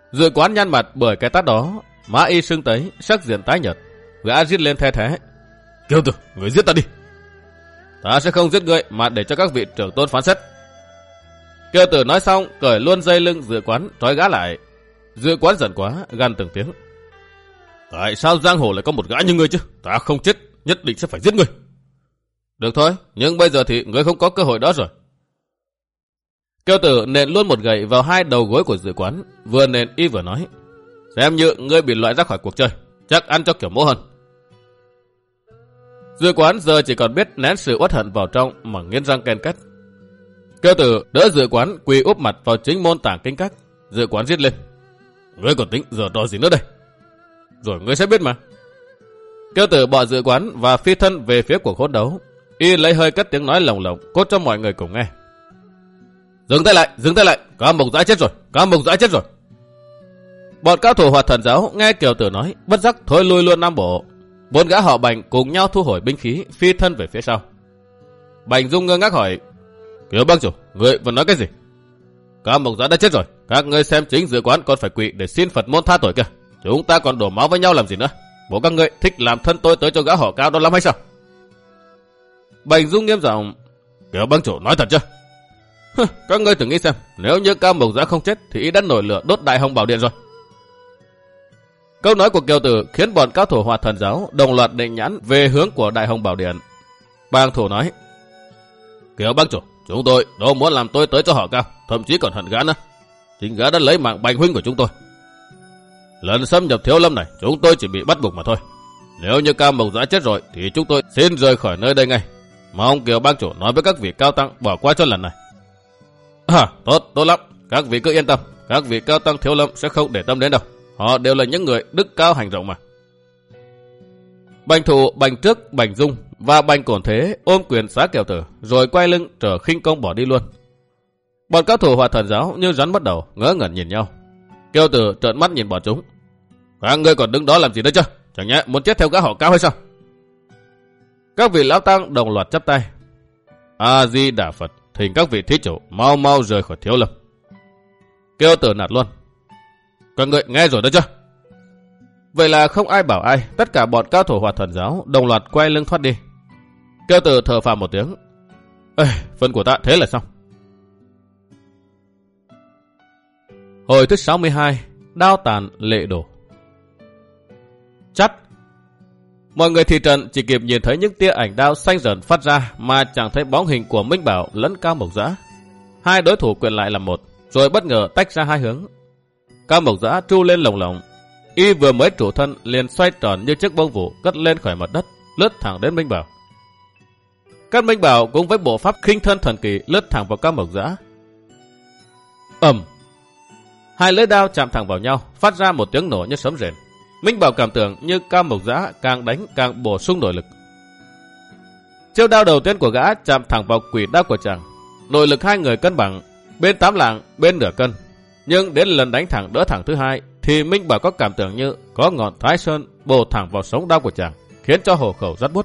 Dự Quán nhăn mặt bởi cái tát đó, má y sưng tấy, sắc diện tái nhợt. Gã rít lên the thế. Kiêu Tử, người giết ta đi. Ta sẽ không giết ngươi mà để cho các vị trưởng tôn phán xét. Kiêu Tử nói xong, cởi luôn dây lưng Dự Quán, trói gã lại. Dự Quán giận quá, gằn từng tiếng. Tại sao giang hồ lại có một gã như ngươi chứ? Ta không chết, nhất định sẽ phải giết ngươi. Được thôi, nhưng bây giờ thì ngươi không có cơ hội đó rồi. Kiêu Tử nện luôn một gậy vào hai đầu gối của Dự Quán, vừa nện y vừa nói. Xem như ngươi bị loại ra khỏi cuộc chơi, chắc ăn cho kiểu mỗ hơn. Dự Quán giờ chỉ còn biết nén sự uất hận vào trong mà nghiến răng ken két. Kiêu Tử đỡ Dự Quán quỳ úp mặt vào chính môn tảng kinh các. Dự Quán giết lên. Ngươi còn tính giờ trò gì nữa đây? Rồi ngươi sẽ biết mà. Kiêu Tử bỏ Dự Quán và phi thân về phía cuộc hỗn đấu. Y lấy hơi cất tiếng nói lồng lộng cốt cho mọi người cùng nghe. Dừng tay lại, Cao Mộc Dã chết rồi, Cao Mộc Dã chết rồi. Bọn cao thủ Hoạt Thần giáo nghe Kiều Tử nói, bất giác thôi lui luôn Nam Bộ. 4 gã họ Bành cùng nhau thu hồi binh khí, phi thân về phía sau. Bành Dung ngơ ngác hỏi, Kiều bang chủ, ngươi vẫn nói cái gì? Cao Mộc Dã đã chết rồi, các ngươi xem chính Dự Quán còn phải quỵ để xin Phật môn tha tội kìa. Chúng ta còn đổ máu với nhau làm gì nữa? Bố các ngươi thích làm thân tôi tới cho gã họ Cao đó lắm hay sao? Bành Dung nghiêm giọng, Kiều bang chủ nói thật chưa? Các ngươi thử nghĩ xem, nếu như Cao Mộc Dã không chết thì y đã nổi lửa đốt Đại Hồng Bảo Điện rồi. Câu nói của Kiều Tử khiến bọn cao thủ Hoạt Thần giáo đồng loạt định nhãn về hướng của Đại Hồng Bảo Điện. Bang thủ nói, Kiều bang chủ, chúng tôi đâu muốn làm tôi tới cho họ Cao, thậm chí còn hận gã nữa. Chính gã đã lấy mạng Bành huynh của chúng tôi. Lần xâm nhập Thiếu Lâm này, chúng tôi chỉ bị bắt buộc mà thôi. Nếu như Cao Mộc Dã chết rồi thì chúng tôi xin rời khỏi nơi đây ngay. Mong Kiều bang chủ nói với các vị cao tăng bỏ qua cho lần này. Tốt lắm, các vị cứ yên tâm, các vị cao tăng Thiếu Lâm sẽ không để tâm đến đâu. Họ đều là những người đức cao hành rộng mà. Bành Thủ, Bành Trước, Bành Dung và Bành Cổn Thế ôm quyền xá Kiều Tử, rồi quay lưng trở khinh công bỏ đi luôn. Bọn cao thủ Hoạt Thần giáo như rắn bắt đầu, ngỡ ngẩn nhìn nhau. Kiều Tử trợn mắt nhìn bọn chúng. Các ngươi còn đứng đó làm gì nữa chứ? Chẳng nhẽ muốn chết theo gã họ Cao hay sao? Các vị lão tăng đồng loạt chắp tay. A Di Đà Phật, thỉnh các vị thí chủ mau mau rời khỏi Thiếu Lâm. Kiều Tử nạt luôn. Các ngươi nghe rồi đó chứ? Vậy là không ai bảo ai, tất cả bọn cao thủ Hoạt Thần giáo đồng loạt quay lưng thoát đi. Kiều Tử thở phào một tiếng. Phần của ta thế là xong. Hồi thứ 62, đao tàn lệ đổ. Chắt. Mọi người thị trận chỉ kịp nhìn thấy những tia ảnh đao xanh rờn phát ra mà chẳng thấy bóng hình của Minh Bảo lẫn Cao Mộc Dã. Hai đối thủ quyện lại làm một, rồi bất ngờ tách ra hai hướng. Cao Mộc Dã tru lên lồng lộng, y vừa mới trụ thân liền xoay tròn như chiếc bông vụ cất lên khỏi mặt đất, lướt thẳng đến Minh Bảo. Các Minh Bảo cũng với bộ pháp khinh thân thần kỳ lướt thẳng vào Cao Mộc Dã. Ầm! Hai lưỡi đao chạm thẳng vào nhau, phát ra một tiếng nổ như sấm rền. Minh Bảo cảm tưởng như Cao Mộc Dã càng đánh càng bổ sung nội lực. Chiêu đao đầu tiên của gã chạm thẳng vào quỷ đao của chàng. Nội lực hai người cân bằng, bên 8 lạng, bên nửa cân. Nhưng đến lần đánh thẳng đỡ thẳng thứ hai thì Minh Bảo có cảm tưởng như có ngọn Thái Sơn bổ thẳng vào sống đao của chàng, khiến cho hổ khẩu rát buốt.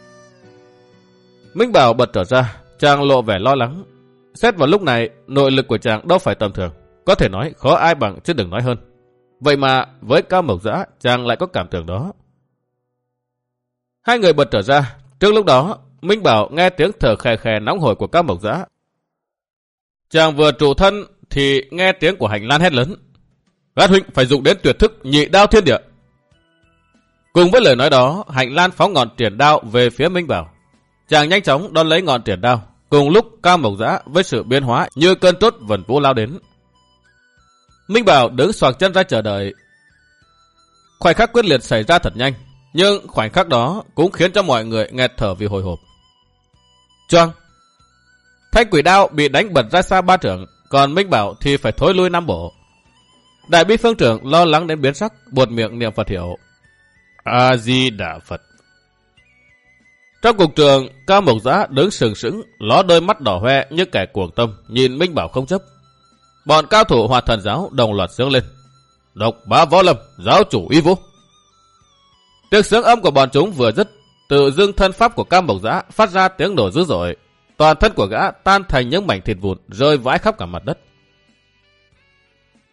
Minh Bảo bật trở ra, chàng lộ vẻ lo lắng. Xét vào lúc này, nội lực của chàng đâu phải tầm thường, có thể nói khó ai bằng chứ đừng nói hơn. Vậy mà với Cao Mộc Dã chàng lại có cảm tưởng đó. Hai người bật trở ra. Trước lúc đó Minh Bảo nghe tiếng thở khè khè nóng hổi của Cao Mộc Dã. Chàng vừa trụ thân thì nghe tiếng của Hành Lan hét lớn. Gã huynh phải dùng đến tuyệt thức nhị đao thiên địa. Cùng với lời nói đó, Hành Lan phóng ngọn triển đao về phía Minh Bảo. Chàng nhanh chóng đón lấy ngọn triển đao. Cùng lúc Cao Mộc Dã với sự biến hóa như cơn trốt vần vũ lao đến. Minh Bảo đứng xoạc chân ra chờ đợi. Khoảnh khắc quyết liệt xảy ra thật nhanh, nhưng khoảnh khắc đó cũng khiến cho mọi người nghẹt thở vì hồi hộp. Choang! Thanh quỷ đao bị đánh bật ra xa 3 trượng, còn Minh Bảo thì phải thối lui 5 bộ. Đại bi phương trưởng lo lắng đến biến sắc, buột miệng niệm Phật hiệu. A Di Đà Phật. Trong cuộc trường, Cao Mộc Dã đứng sừng sững, ló đôi mắt đỏ hoe như kẻ cuồng tâm, nhìn Minh Bảo không chấp. Bọn cao thủ Hoạt Thần giáo đồng loạt sướng lên. Độc Bá Võ Lâm, giáo chủ uy vũ. Tiếng sướng âm của bọn chúng vừa dứt, tự dưng thân pháp của Cao Mộc Dã phát ra tiếng nổ dữ dội. Toàn thân của gã tan thành những mảnh thịt vụn rơi vãi khắp cả mặt đất.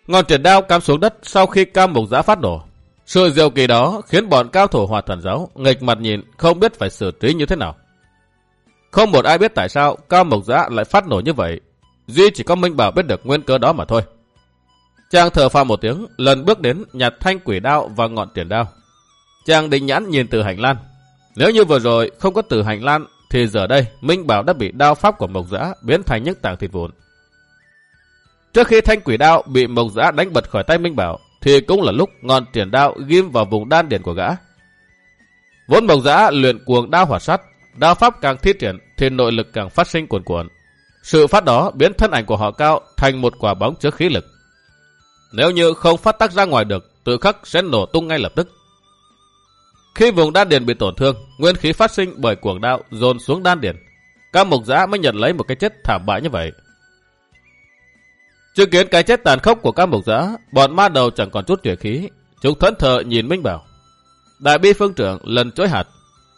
Ngọn triển đao cắm xuống đất sau khi Cam Mục Giã phát nổ. Sự diệu kỳ đó khiến bọn cao thủ Hỏa Thần giáo nghịch mặt nhìn, không biết phải xử trí như thế nào. Không một ai biết tại sao Cam Mục Giã lại phát nổ như vậy. Duy chỉ có Minh Bảo biết được nguyên cớ đó mà thôi. Chàng thở phào một tiếng, lần bước đến nhặt thanh quỷ đao và ngọn triển đao. Chàng định nhãn nhìn từ hành lan. Nếu như vừa rồi không có từ hành lan, thì giờ đây Minh Bảo đã bị đao pháp của Mộc Giã biến thành những tảng thịt vụn. Trước khi thanh quỷ đao bị Mộc Giã đánh bật khỏi tay Minh Bảo, thì cũng là lúc ngọn triển đao ghim vào vùng đan điền của gã. Vốn Mộc Giã luyện cuồng đao hỏa sát, đao pháp càng thi triển thì nội lực càng phát sinh cuồn cuộn. Sự phát đó biến thân ảnh của họ Cao thành một quả bóng chứa khí lực. Nếu như không phát tác ra ngoài được, tự khắc sẽ nổ tung ngay lập tức. Khi vùng đan điền bị tổn thương, nguyên khí phát sinh bởi cuồng đao dồn xuống đan điền, Cam Mục Giã mới nhận lấy một cái chết thảm bại như vậy. Chứng kiến cái chết tàn khốc của Cam Mục Giã, bọn ma đầu chẳng còn chút nhuệ khí, chúng thẫn thờ nhìn Minh Bảo. Đại bi phương trưởng lần chối hạt.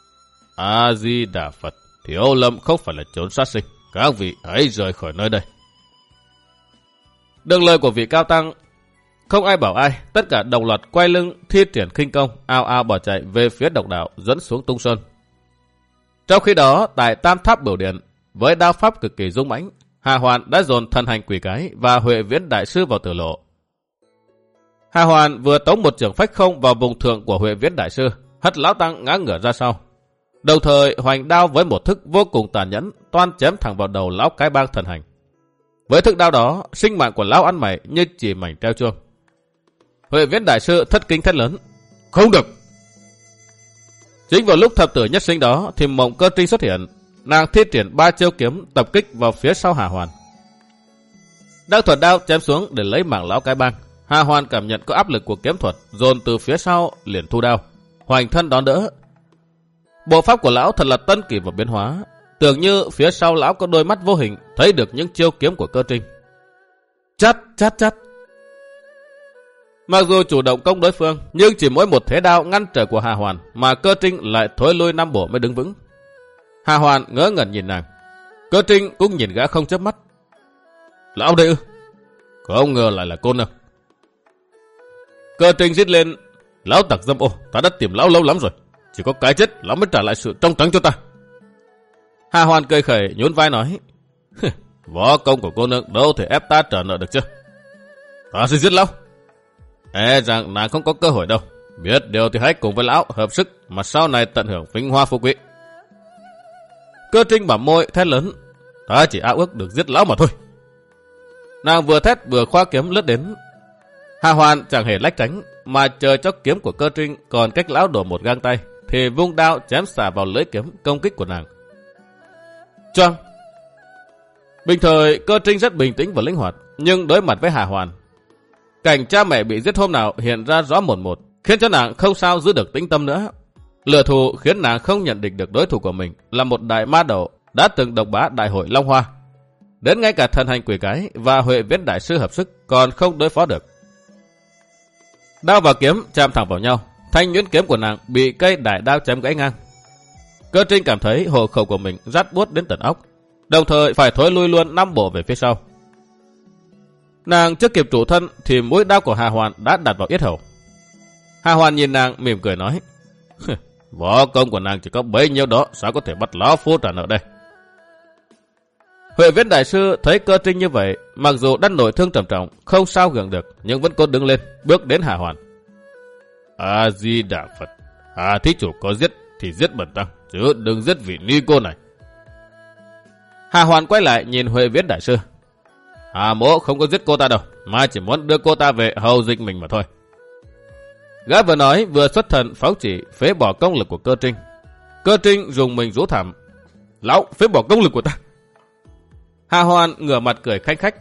A Di Đà Phật, Thiếu Lâm không phải là trốn sát sinh, các vị hãy rời khỏi nơi đây. Đường lời của vị cao tăng, không ai bảo ai, tất cả đồng loạt quay lưng thi triển khinh công, ao ao bỏ chạy về phía độc đạo dẫn xuống Tung Sơn. Trong khi đó, tại Tam Tháp Biểu Điện, với đao pháp cực kỳ dũng mãnh, Hà Hoàn đã dồn thần hành quỷ cái và Huệ Viễn đại sư vào tử lộ. Hà Hoàn vừa tống một trường phách không vào vùng thượng của Huệ Viễn đại sư, hất lão tăng ngã ngửa ra sau. Đồng thời hoành đao với một thức vô cùng tàn nhẫn, toan chém thẳng vào đầu lão cái bang thần hành. Với thức đao đó, sinh mạng của lão ăn mày như chỉ mảnh treo chuông. Huệ Viễn đại sư thất kinh thét lớn: "Không được!" Chính vào lúc thập tử nhất sinh đó thì Mộng Cơ Trinh xuất hiện, nàng thi triển 3 chiêu kiếm tập kích vào phía sau Hà Hoàn. Đang thuật đao chém xuống để lấy mạng lão cái bang, Hà Hoàn cảm nhận có áp lực của kiếm thuật dồn từ phía sau, liền thu đao, hoành thân đón đỡ. Bộ pháp của lão thật là tân kỳ và biến hóa, tưởng như phía sau lão có đôi mắt vô hình thấy được những chiêu kiếm của Cơ Trinh. Chát chát chát. Mặc dù chủ động công đối phương, nhưng chỉ mỗi một thế đao ngăn trở của Hà Hoàn mà Cơ Trinh lại thối lui 5 bộ mới đứng vững. Hà Hoàn ngớ ngẩn nhìn nàng, Cơ Trinh cũng nhìn gã không chớp mắt. Lão đây ư? Không ngờ lại là cô nương. Cơ Trinh rít lên: "Lão tặc dâm ô, ta đã tìm lão lâu lắm rồi, chỉ có cái chết lão mới trả lại sự trong trắng cho ta." Hà Hoàn cười khẩy nhún vai nói: "Võ công của cô nương đâu thể ép ta trả nợ được chứ? Ta sẽ giết lão. E rằng nàng không có cơ hội đâu. Biết điều thì hãy cùng với lão hợp sức mà sau này tận hưởng vinh hoa phú quý." Cơ Trinh bả môi thét lớn: "Ta chỉ ao ước được giết lão mà thôi." Nàng vừa thét vừa khoa kiếm lướt đến. Hà Hoàn chẳng hề lách tránh, mà chờ cho kiếm của Cơ Trinh còn cách lão đổ một gang tay, thì vung đao chém xả vào lưỡi kiếm công kích của nàng. Choang! Bình thời Cơ Trinh rất bình tĩnh và linh hoạt, nhưng đối mặt với Hà Hoàn, cảnh cha mẹ bị giết hôm nào hiện ra rõ một một, khiến cho nàng không sao giữ được tĩnh tâm nữa. Lửa thù khiến nàng không nhận định được đối thủ của mình là một đại ma đầu đã từng độc bá đại hội Long Hoa. Đến ngay cả thần hành quỷ cái và Huệ Viễn đại sư hợp sức còn không đối phó được. Đao và kiếm chạm thẳng vào nhau, thanh nhuyễn kiếm của nàng bị cây đại đao chém gãy ngang. Cơ Trinh cảm thấy hộ khẩu của mình rát buốt đến tận óc, đồng thời phải thối lui luôn 5 bộ về phía sau. Nàng chưa kịp trụ thân thì mũi đao của Hà Hoàn đã đặt vào yết hầu. Hà Hoàn nhìn nàng mỉm cười nói: "Võ công của nàng chỉ có bấy nhiêu đó, sao có thể bắt lão phu trả nợ đây?" Huệ Viễn đại sư thấy Cơ Trinh như vậy, mặc dù đã nổi thương trầm trọng, không sao gượng được, nhưng vẫn cố đứng lên, bước đến Hà Hoàn. A Di Đà Phật, Hà thí chủ có giết thì giết bần tăng, chứ đừng giết vị ni cô này. Hà Hoàn quay lại nhìn Huệ Viễn đại sư. Hà mỗ không có giết cô ta đâu, mà chỉ muốn đưa cô ta về hầu dịch mình mà thôi. Gã vừa nói vừa xuất thần phóng chỉ phế bỏ công lực của Cơ Trinh. Cơ Trinh dùng mình rú thảm: "Lão phế bỏ công lực của ta." Hà Hoàn ngửa mặt cười khanh khách: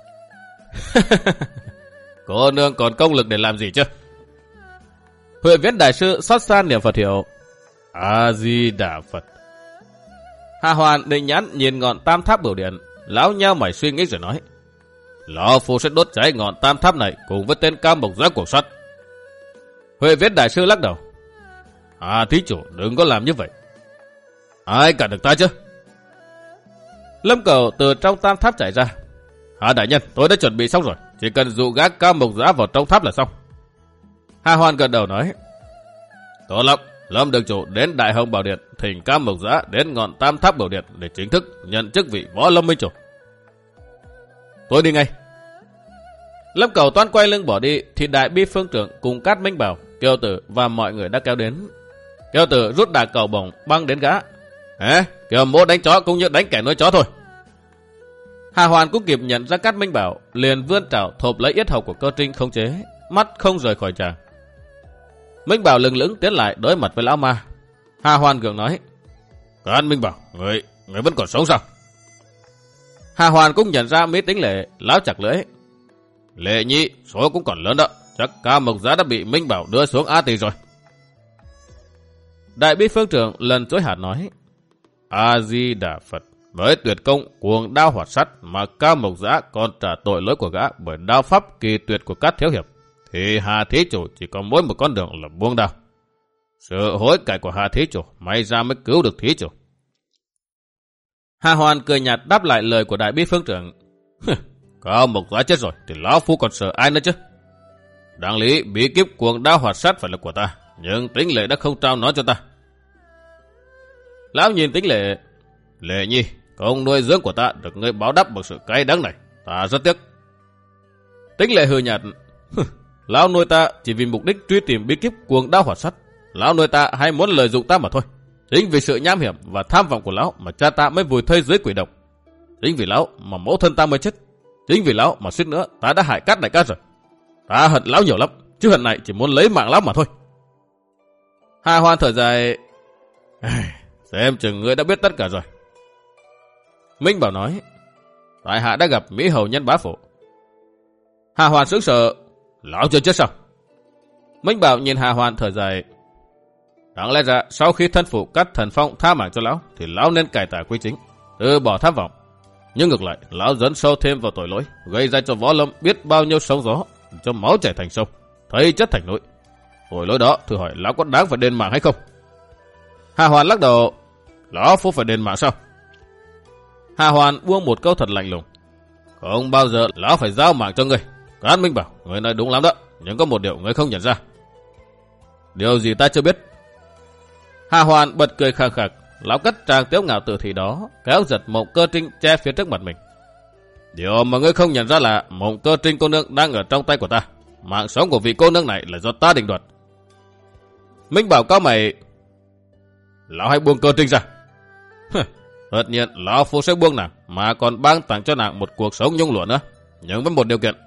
"Cô nương còn công lực để làm gì chứ?" Huệ Viễn đại sư xót xa niệm Phật hiệu: A Di Đà Phật. Hà Hoàn định nhãn nhìn ngọn Tam Tháp Biểu Điện, lão nhao mày suy nghĩ rồi nói: "Lão phu sẽ đốt cháy ngọn Tam Tháp này cùng với tên Cam Mục Giã cuồng sắt." Huệ Viễn đại sư lắc đầu: "Thí chủ đừng có làm như vậy. Ai cản được ta chứ?" Lâm Cẩu từ trong Tam Tháp chạy ra: Hà đại nhân, tôi đã chuẩn bị xong rồi, chỉ cần dụ gã Cao Mộc Dã vào trong tháp là xong. Hà Hoan gật đầu nói, tốt lắm, Lâm đường chủ đến Đại Hồng Bảo Điện, thỉnh Cao Mộc Dã đến ngọn Tam Tháp Bảo Điện để chính thức nhận chức vị Võ Lâm Minh chủ. Tôi đi ngay. Lâm Cẩu toan quay lưng bỏ đi thì Đại Bi Phương trưởng cùng Cát Minh Bảo, Kiều Tử và mọi người đã kéo đến. Kiều Tử rút đà cầu bổng băng đến gã. Kiều mỗ đánh chó cũng như đánh kẻ nuôi chó thôi. Hà Hoàn cũng kịp nhận ra Cát Minh Bảo, liền vươn trảo thộp lấy yết hầu của Cơ Trinh không chế, mắt không rời khỏi chàng. Minh Bảo lừng lững tiến lại đối mặt với lão ma. Hà Hoàn gượng nói, Cát Minh Bảo, người vẫn còn sống sao? Hà Hoàn cũng nhận ra Mỹ Tính Lệ, lão chặt lưỡi. Lệ nhi, số cũng còn lớn đó, chắc Cao Mộc Dã đã bị Minh Bảo đưa xuống A Tỳ rồi. Đại Bi Phương trưởng lần chối hạt nói, A Di Đà Phật, với tuyệt công cuồng đao hoạt sắt mà Cao Mộc Dã còn trả tội lỗi của gã bởi đao pháp kỳ tuyệt của các thiếu hiệp, thì Hà thí chủ chỉ có mỗi một con đường là buông đao. Sự hối cải của Hà thí chủ may ra mới cứu được thí chủ. Hà Hoàn cười nhạt đáp lại lời của Đại Bi Phương trưởng. Cao Mộc Dã chết rồi thì lão phu còn sợ ai nữa chứ? Đáng lý bí kíp cuồng đao hoạt sắt phải là của ta, nhưng Tính Lệ đã không trao nó cho ta. Lão nhìn Tính Lệ, Lệ nhi, công nuôi dưỡng của ta được ngươi báo đáp bằng sự cay đắng này, ta rất tiếc. Tính Lệ hừ nhạt, lão nuôi ta chỉ vì mục đích truy tìm bí kíp cuồng đao hoạt sắt. Lão nuôi ta hay muốn lợi dụng ta mà thôi. Chính vì sự nham hiểm và tham vọng của lão mà cha ta mới vùi thây dưới quỷ độc. Chính vì lão mà mẫu thân ta mới chết. Chính vì lão mà suýt nữa ta đã hại Cát đại ca rồi. Ta hận lão nhiều lắm, chứ hận này chỉ muốn lấy mạng lão mà thôi. Hà Hoàn thở dài, xem chừng ngươi đã biết tất cả rồi. Minh Bảo nói, tại hạ đã gặp Mỹ Hầu nhân bá phụ. Hà Hoàn sững sờ, lão chưa chết sao? Minh Bảo nhìn Hà Hoàn thở dài, đáng lẽ ra sau khi thân phụ Cát Thần Phong tha mạng cho lão thì lão nên cải tà quy chính, từ bỏ tham vọng. Nhưng ngược lại, lão dấn sâu thêm vào tội lỗi, gây ra cho võ lâm biết bao nhiêu sóng gió, cho máu chảy thành sông, thây chất thành núi. Tội lỗi đó, thử hỏi lão có đáng phải đền mạng hay không? Hà Hoàn lắc đầu, lão phu phải đền mạng sao? Hà Hoàn buông một câu thật lạnh lùng, không bao giờ lão phải giao mạng cho ngươi. Cát Minh Bảo, ngươi nói đúng lắm đó, nhưng có một điều ngươi không nhận ra. Điều gì ta chưa biết? Hà Hoàn bật cười khạc khạc. Lão cất tràng tiếu ngạo tự thị đó, kéo giật Mộng Cơ Trinh che phía trước mặt mình. Điều mà ngươi không nhận ra là Mộng Cơ Trinh cô nương đang ở trong tay của ta. Mạng sống của vị cô nương này là do ta định đoạt. Minh Bảo cao mày, lão hãy buông Cơ Trinh ra. Tất nhiên lão phu sẽ buông nàng, mà còn ban tặng cho nàng một cuộc sống nhung lụa nữa, nhưng với một điều kiện.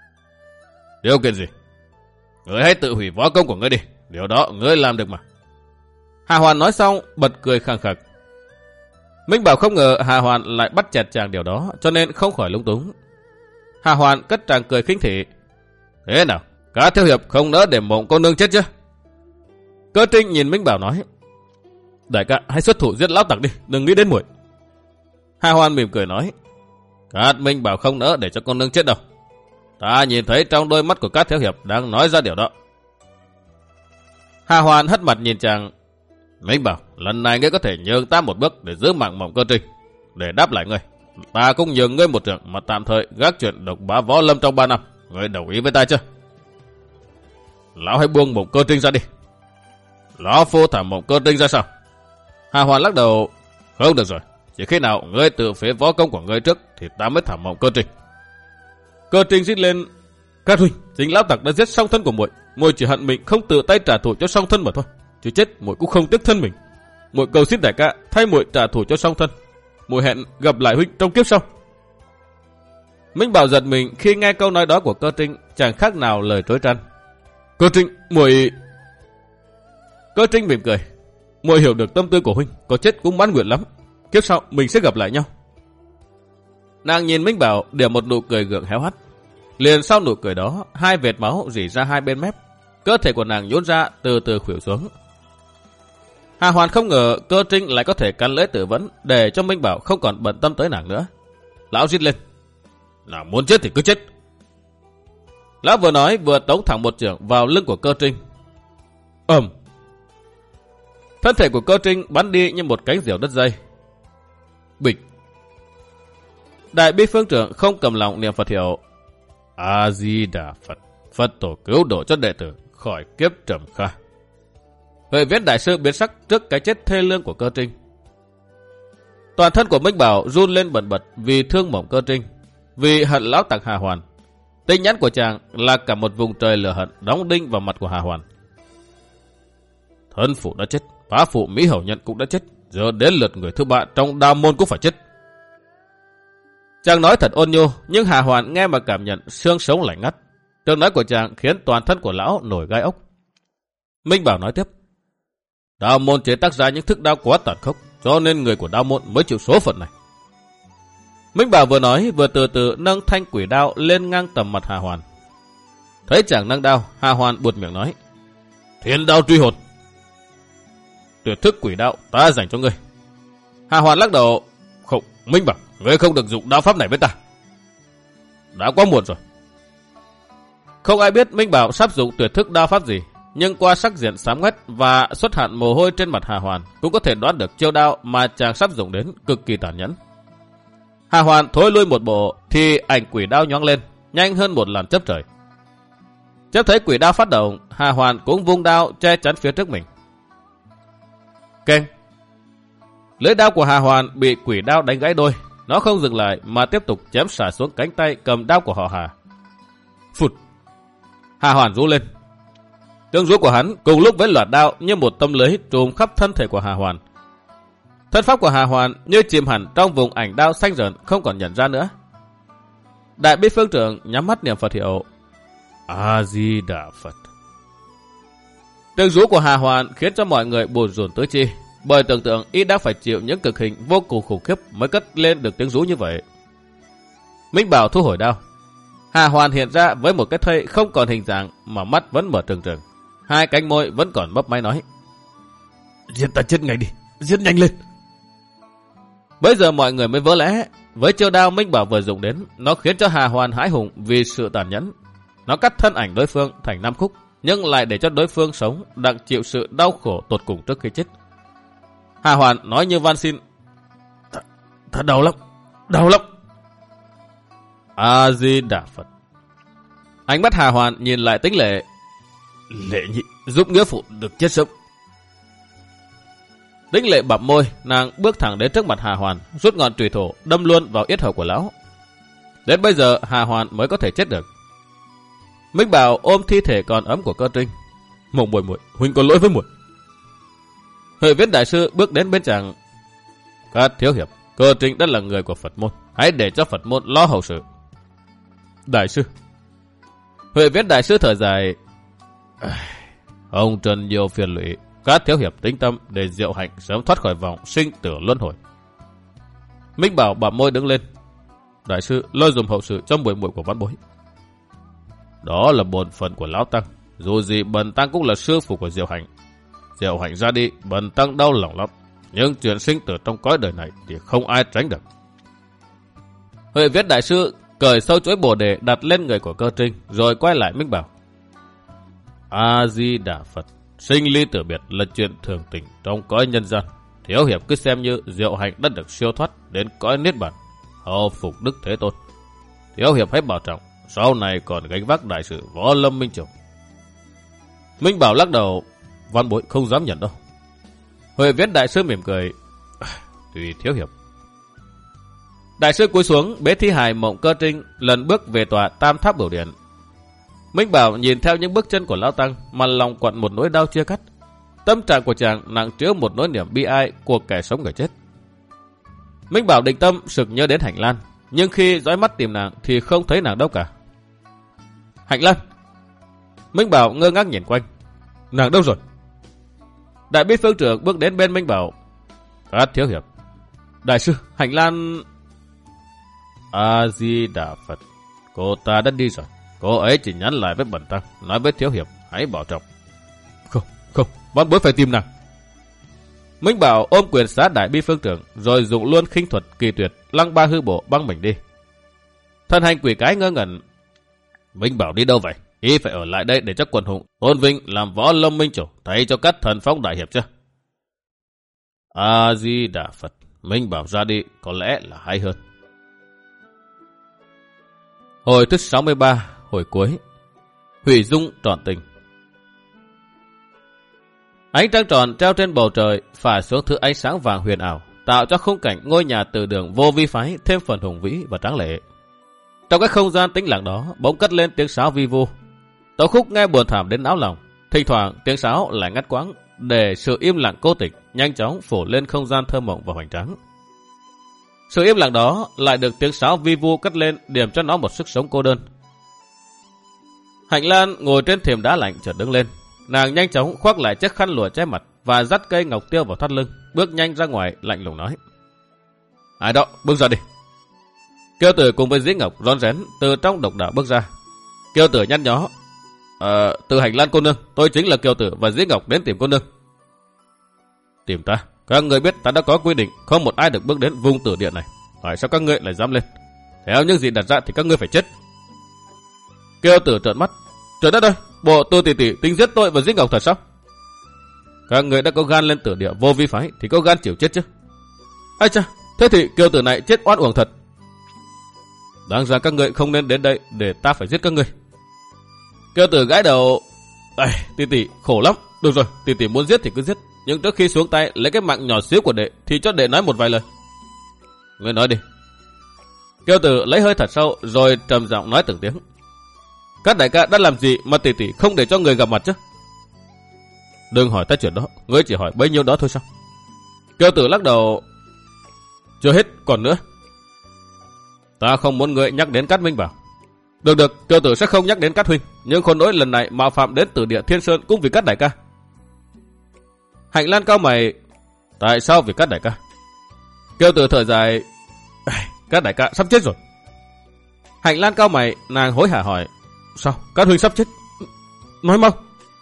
Điều kiện gì? Ngươi hãy tự hủy võ công của ngươi đi, điều đó ngươi làm được mà. Hà Hoàn nói xong bật cười khàn khặc. Minh Bảo không ngờ Hà Hoàn lại bắt chẹt chàng điều đó, cho nên không khỏi lúng túng. Hà Hoàn cất tràng cười khinh thị, thế nào, các thiếu hiệp không nỡ để Mộng cô nương chết chứ? Cơ Trinh nhìn Minh Bảo nói, đại ca hãy xuất thủ giết lão tặc đi, đừng nghĩ đến muội. Hà Hoàn mỉm cười nói, các Minh Bảo không nỡ để cho cô nương chết đâu. Ta nhìn thấy trong đôi mắt của các thiếu hiệp đang nói ra điều đó. Hà Hoàn hất mặt nhìn chàng, Minh Bảo, lần này ngươi có thể nhường ta một bước để giữ mạng Mộng Cơ Trinh. Để đáp lại ngươi, ta cũng nhường ngươi một trường mà tạm thời gác chuyện độc bá võ lâm trong 3 năm. Ngươi đồng ý với ta chưa? Lão hãy buông Mộng Cơ Trinh ra đi. Lão phu thả Mộng Cơ Trinh ra sao? Hà Hoàn lắc đầu, không được rồi. Chỉ khi nào ngươi tự phế võ công của ngươi trước thì ta mới thả Mộng Cơ Trinh. Cơ Trinh rít lên, Cát huynh, chính lão tặc đã giết song thân của muội. Muội chỉ hận mình không tự tay trả thù cho song thân mà thôi. Chứ chết muội cũng không tiếc thân mình. Muội cầu xin đại ca thay muội trả thù cho song thân. Muội hẹn gặp lại huynh trong kiếp sau. Minh Bảo giật mình khi nghe câu nói đó của Cơ Trinh, chẳng khác nào lời trối trăn. Cơ Trinh, muội... Cơ Trinh mỉm cười, muội hiểu được tâm tư của huynh, có chết cũng mãn nguyện lắm. Kiếp sau mình sẽ gặp lại nhau. Nàng nhìn Minh Bảo điểm một nụ cười gượng héo hắt. Liền sau nụ cười đó, hai vệt máu rỉ ra hai bên mép. Cơ thể của nàng nhũn ra từ từ khuỵu xuống. Hà Hoàn không ngờ Cơ Trinh lại có thể cắn lưỡi tự vẫn để cho Minh Bảo không còn bận tâm tới nàng nữa. Lão rít lên, nàng muốn chết thì cứ chết. Lão vừa nói vừa tống thẳng một chưởng vào lưng của Cơ Trinh. Thân thể của Cơ Trinh bắn đi như một cánh diều đất dây. Bịch. Đại bi phương trưởng không cầm lòng niệm Phật hiệu: A Di Đà Phật, Phật tổ cứu độ cho đệ tử khỏi kiếp trầm kha. Huệ Viễn đại sư biến sắc trước cái chết thê lương của Cơ Trinh. Toàn thân của Minh Bảo run lên bần bật vì thương mỏng Cơ Trinh, vì hận lão tặc Hà Hoàn. Tinh nhãn của chàng là cả một vùng trời lửa hận đóng đinh vào mặt của Hà Hoàn. Thân phụ đã chết, bá phụ Mỹ Hầu Nhận cũng đã chết, giờ đến lượt người thứ ba trong Đao môn cũng phải chết. Chàng nói thật ôn nhu, nhưng Hà Hoàn nghe mà cảm nhận xương sống lạnh ngắt. Tiếng nói của chàng khiến toàn thân của lão nổi gai ốc. Minh Bảo nói tiếp: Đao môn chế tác ra những thức đao quá tàn khốc, cho nên người của Đao môn mới chịu số phận này. Minh Bảo vừa nói vừa từ từ nâng thanh quỷ đao lên ngang tầm mặt Hà Hoàn. Thấy chàng nâng đao, Hà Hoàn buột miệng nói: Thiên đao truy hồn. Tuyệt thức quỷ đao ta dành cho ngươi. Hà Hoàn lắc đầu: Không, Minh Bảo, ngươi không được dùng đao pháp này với ta. Đã quá muộn rồi. Không ai biết Minh Bảo sắp dùng tuyệt thức đao pháp gì, nhưng qua sắc diện xám ngắt và xuất hạn mồ hôi trên mặt Hà Hoàn cũng có thể đoán được chiêu đao mà chàng sắp dùng đến cực kỳ tàn nhẫn. Hà Hoàn thối lui một bộ thì ảnh quỷ đao nhoáng lên, nhanh hơn một lần chớp trời. Chớp thấy quỷ đao phát động, Hà Hoàn cũng vung đao che chắn phía trước mình. Keng! Lưỡi đao của Hà Hoàn bị quỷ đao đánh gãy đôi, nó không dừng lại mà tiếp tục chém xả xuống cánh tay cầm đao của họ Hà. Phụt! Hà Hoàn rú lên. Tiếng rú của hắn cùng lúc với loạt đao như một tấm lưới trùm khắp thân thể của Hà Hoàn. Thân pháp của Hà Hoàn như chìm hẳn trong vùng ảnh đao xanh rợn không còn nhận ra nữa. Đại bi phương trưởng nhắm mắt niệm Phật hiệu: A Di Đà Phật. Tiếng rú của Hà Hoàn khiến cho mọi người buồn rùn tứ chi, bởi tưởng tượng y đã phải chịu những cực hình vô cùng khủng khiếp mới cất lên được tiếng rú như vậy. Minh Bảo thu hồi đao. Hà Hoàn hiện ra với một cái thây không còn hình dạng mà mắt vẫn mở trừng trừng, hai cánh môi vẫn còn mấp máy nói: Giết ta chết ngay đi, giết nhanh lên. Bây giờ mọi người mới vỡ lẽ, với chiêu đao Minh Bảo vừa dùng đến, nó khiến cho Hà Hoàn hãi hùng vì sự tàn nhẫn. Nó cắt thân ảnh đối phương thành 5 khúc, nhưng lại để cho đối phương sống đang chịu sự đau khổ tột cùng trước khi chết. Hà Hoàn nói như van xin: Thật đau lắm, đau lắm. A Di Đà Phật. Ánh mắt Hà Hoàn nhìn lại Tĩnh Lệ: Lệ nhị giúp nghĩa phụ được chết sớm. Tĩnh Lệ bặm môi, nàng bước thẳng đến trước mặt Hà Hoàn, rút ngọn chùy thủ đâm luôn vào yết hầu của lão. Đến bây giờ Hà Hoàn mới có thể chết được. Minh Bảo ôm thi thể còn ấm của Cơ Trinh: Mộng muội muội, huynh có lỗi với muội. Huệ Viễn đại sư bước đến bên chàng: Các thiếu hiệp, Cơ Trinh đã là người của Phật môn, hãy để cho Phật môn lo hậu sự. Đại sư. Huệ Viễn đại sư thở dài: Ông Trần nhiều phiền lụy, các thiếu hiệp tính tâm để Diệu Hạnh sớm thoát khỏi vòng sinh tử luân hồi. Minh Bảo bặm môi đứng lên: Đại sư lo dùm hậu sự cho muội muội của vãn bối. Đó là bổn phận của lão tăng, dù gì bần tăng cũng là sư phụ của Diệu Hạnh. Diệu Hạnh ra đi, bần tăng đau lòng lắm, nhưng chuyện sinh tử trong cõi đời này thì không ai tránh được. Huệ Viễn đại sư cởi sâu chuỗi bồ đề đặt lên người của Cơ Trinh, rồi quay lại Minh Bảo: A Di Đà Phật. Sinh ly tử biệt là chuyện thường tình trong cõi nhân gian. Thiếu hiệp cứ xem như Diệu Hạnh đã được siêu thoát đến cõi niết bàn, hầu phục Đức Thế Tôn. Thiếu hiệp hãy bảo trọng, sau này còn gánh vác đại sự Võ Lâm Minh Triều. Minh Bảo lắc đầu: Văn bối không dám nhận đâu. Huệ Viễn đại sư mỉm cười: Tùy thiếu hiệp. Đại sư cúi xuống bế thi hài Mộng Cơ Trinh, lần bước về tòa Tam Tháp Bửu Điện. Minh Bảo nhìn theo những bước chân của lão tăng mà lòng quặn một nỗi đau chia cắt. Tâm trạng của chàng nặng chứa một nỗi niềm bi ai của kẻ sống người chết. Minh Bảo định tâm sực nhớ đến Hạnh Lan, nhưng khi dõi mắt tìm nàng thì không thấy nàng đâu cả. Hạnh Lan. Minh Bảo ngơ ngác nhìn quanh. Nàng đâu rồi? Đại bi phương trưởng bước đến bên Minh Bảo: Các thiếu hiệp. Đại sư, Hạnh Lan... A Di Đà Phật. Cô ta đã đi rồi. Cô ấy chỉ nhắn lại với bần tăng, nói với thiếu hiệp hãy bảo trọng. Không, vãn bối phải tìm nàng. Minh Bảo ôm quyền xá đại bi phương trưởng, rồi dùng luôn khinh thuật kỳ tuyệt lăng ba hư bộ băng mình đi. Thân hành quỷ cái ngơ ngẩn: Minh Bảo đi đâu vậy? Y phải ở lại đây để cho quần hùng tôn vinh làm Võ Lâm Minh Chủ, thay cho các thần phong đại hiệp chứ. A Di Đà Phật. Minh Bảo ra đi có lẽ là hay hơn. Hồi thứ 63, hồi cuối. Hủy dung trọn tình. Ánh trăng tròn treo trên bầu trời phả xuống thứ ánh sáng vàng huyền ảo, tạo cho khung cảnh ngôi nhà từ đường vô vi phái thêm phần hùng vĩ và tráng lệ. Trong cái không gian tĩnh lặng đó, bỗng cất lên tiếng sáo vi vu. Tấu khúc nghe buồn thảm đến não lòng, thỉnh thoảng tiếng sáo lại ngắt quãng để sự im lặng cô tịch nhanh chóng phủ lên không gian thơ mộng và hoành tráng. Sự im lặng đó lại được tiếng sáo vi vu cất lên, điểm cho nó một sức sống cô đơn. Hạnh Lan ngồi trên thềm đá lạnh chợt đứng lên, nàng nhanh chóng khoác lại chiếc khăn lụa che mặt và dắt cây ngọc tiêu vào thắt lưng, bước nhanh ra ngoài lạnh lùng nói: "Ai đó, bước ra đi." Kiêu Tử cùng với Dĩ Ngọc rón rén từ trong độc đạo bước ra. Kiêu Tử nhăn nhó: "Từ Hạnh Lan cô nương, tôi chính là Kiêu Tử và Dĩ Ngọc đến tìm cô nương." "Tìm ta? Các ngươi biết ta đã có quy định không một ai được bước đến vùng tử địa này. Tại sao các ngươi lại dám lên? Theo những gì đặt ra thì các ngươi phải chết." Kiêu Tử trợn mắt: "Trời đất ơi, bộ Tư tỷ tỷ tính giết tôi và Dĩ Ngọc thật sao? Các ngươi đã có gan lên tử địa vô vi phái thì có gan chịu chết chứ? Ai cha, thế thì Kiêu Tử này chết oan uổng thật. Đáng ra các ngươi không nên đến đây để ta phải giết các ngươi." Kiêu Tử gãi đầu: "Tỷ tỷ khổ lắm. Được rồi, tỷ tỷ muốn giết thì cứ giết, nhưng trước khi xuống tay lấy cái mạng nhỏ xíu của đệ thì cho đệ nói một vài lời." "Ngươi nói đi." Kiêu Tử lấy hơi thật sâu rồi trầm giọng nói từng tiếng: "Các đại ca đã làm gì mà tỷ tỷ không để cho người gặp mặt chứ?" "Đừng hỏi ta chuyện đó, ngươi chỉ hỏi bấy nhiêu đó thôi sao?" Kiêu Tử lắc đầu: "Chưa hết, còn nữa." "Ta không muốn ngươi nhắc đến Cát Minh Bảo." Được, Kiêu Tử sẽ không nhắc đến Cát huynh, nhưng khốn nỗi lần này mạo phạm đến tử địa Thiên Sơn cũng vì Cát đại ca. Hạnh Lan cau mày: "Tại sao vì Cát đại ca?" Kiêu Tử thở dài: "Cát đại ca sắp chết rồi." Hạnh Lan cau mày, nàng hối hả hỏi: "Sao? Cát huynh sắp chết? Nói mau."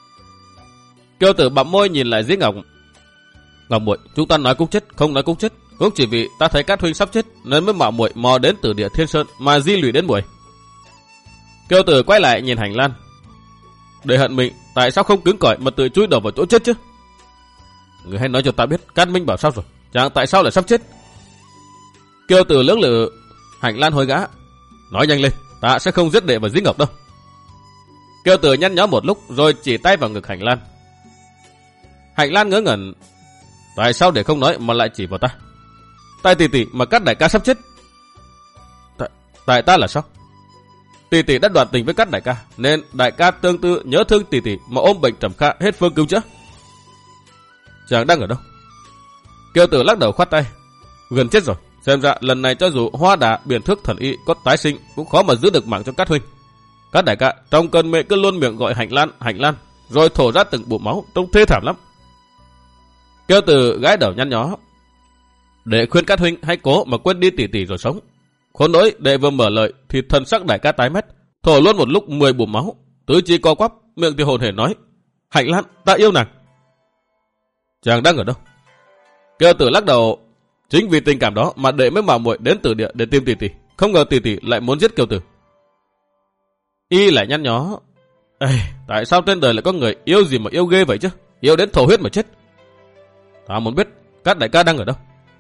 Kiêu Tử bặm môi nhìn lại Dĩ Ngọc: "Ngọc muội, chúng ta nói cũng chết, không nói cũng chết. Cũng chỉ vì ta thấy Cát huynh sắp chết nên mới mạo muội mò đến tử địa Thiên Sơn mà di lụy đến muội." Kiêu Tử quay lại nhìn Hạnh Lan: "Để hận mình, tại sao không cứng cỏi mà tự chui đầu vào chỗ chết chứ? Người hãy nói cho ta biết Cát Minh Bảo sao rồi, chàng tại sao lại sắp chết?" Kiêu Tử lưỡng lự. Hạnh Lan hối gã: "Nói nhanh lên, ta sẽ không giết đệ và Dĩ Ngọc đâu." Kiêu Tử nhăn nhó một lúc rồi chỉ tay vào ngực Hạnh Lan. Hạnh Lan ngớ ngẩn: "Tại sao để không nói mà lại chỉ vào ta? Tại tỷ tỷ mà Cát đại ca sắp chết." Tại ta là sao? Tỷ tỷ đã đoạn tình với Cát đại ca, nên đại ca tương tư nhớ thương tỷ tỷ mà ôm bệnh trầm kha hết phương cứu chữa. Chàng đang ở đâu?" Kiêu Tử lắc đầu khoát tay: "Gần chết rồi, xem ra lần này cho dù Hoa Đà Biển Thước thần y có tái sinh cũng khó mà giữ được mạng cho Cát huynh. Cát đại ca trong cơn mê cứ luôn miệng gọi Hạnh Lan, rồi thổ ra từng bụng máu, trông thê thảm lắm." Kiêu Tử gãi đầu nhăn nhó: "Để khuyên Cát huynh hãy cố mà quên đi tỷ tỷ rồi sống. Khốn nỗi đệ vừa mở lời thì thần sắc đại ca tái mét, thổ luôn một lúc 10 bụng máu, tứ chi co quắp, miệng thì hồn hển nói: Hạnh Lan, ta yêu nàng." "Chàng đang ở đâu?" Kiêu Tử lắc đầu: "Chính vì tình cảm đó mà đệ mới mạo muội đến tử địa để tìm tỷ tỷ, không ngờ tỷ tỷ lại muốn giết Kiêu Tử." Y lại nhăn nhó: "Tại sao trên đời lại có người yêu gì mà yêu ghê vậy chứ, yêu đến thổ huyết mà chết. Ta muốn biết Cát đại ca đang ở đâu.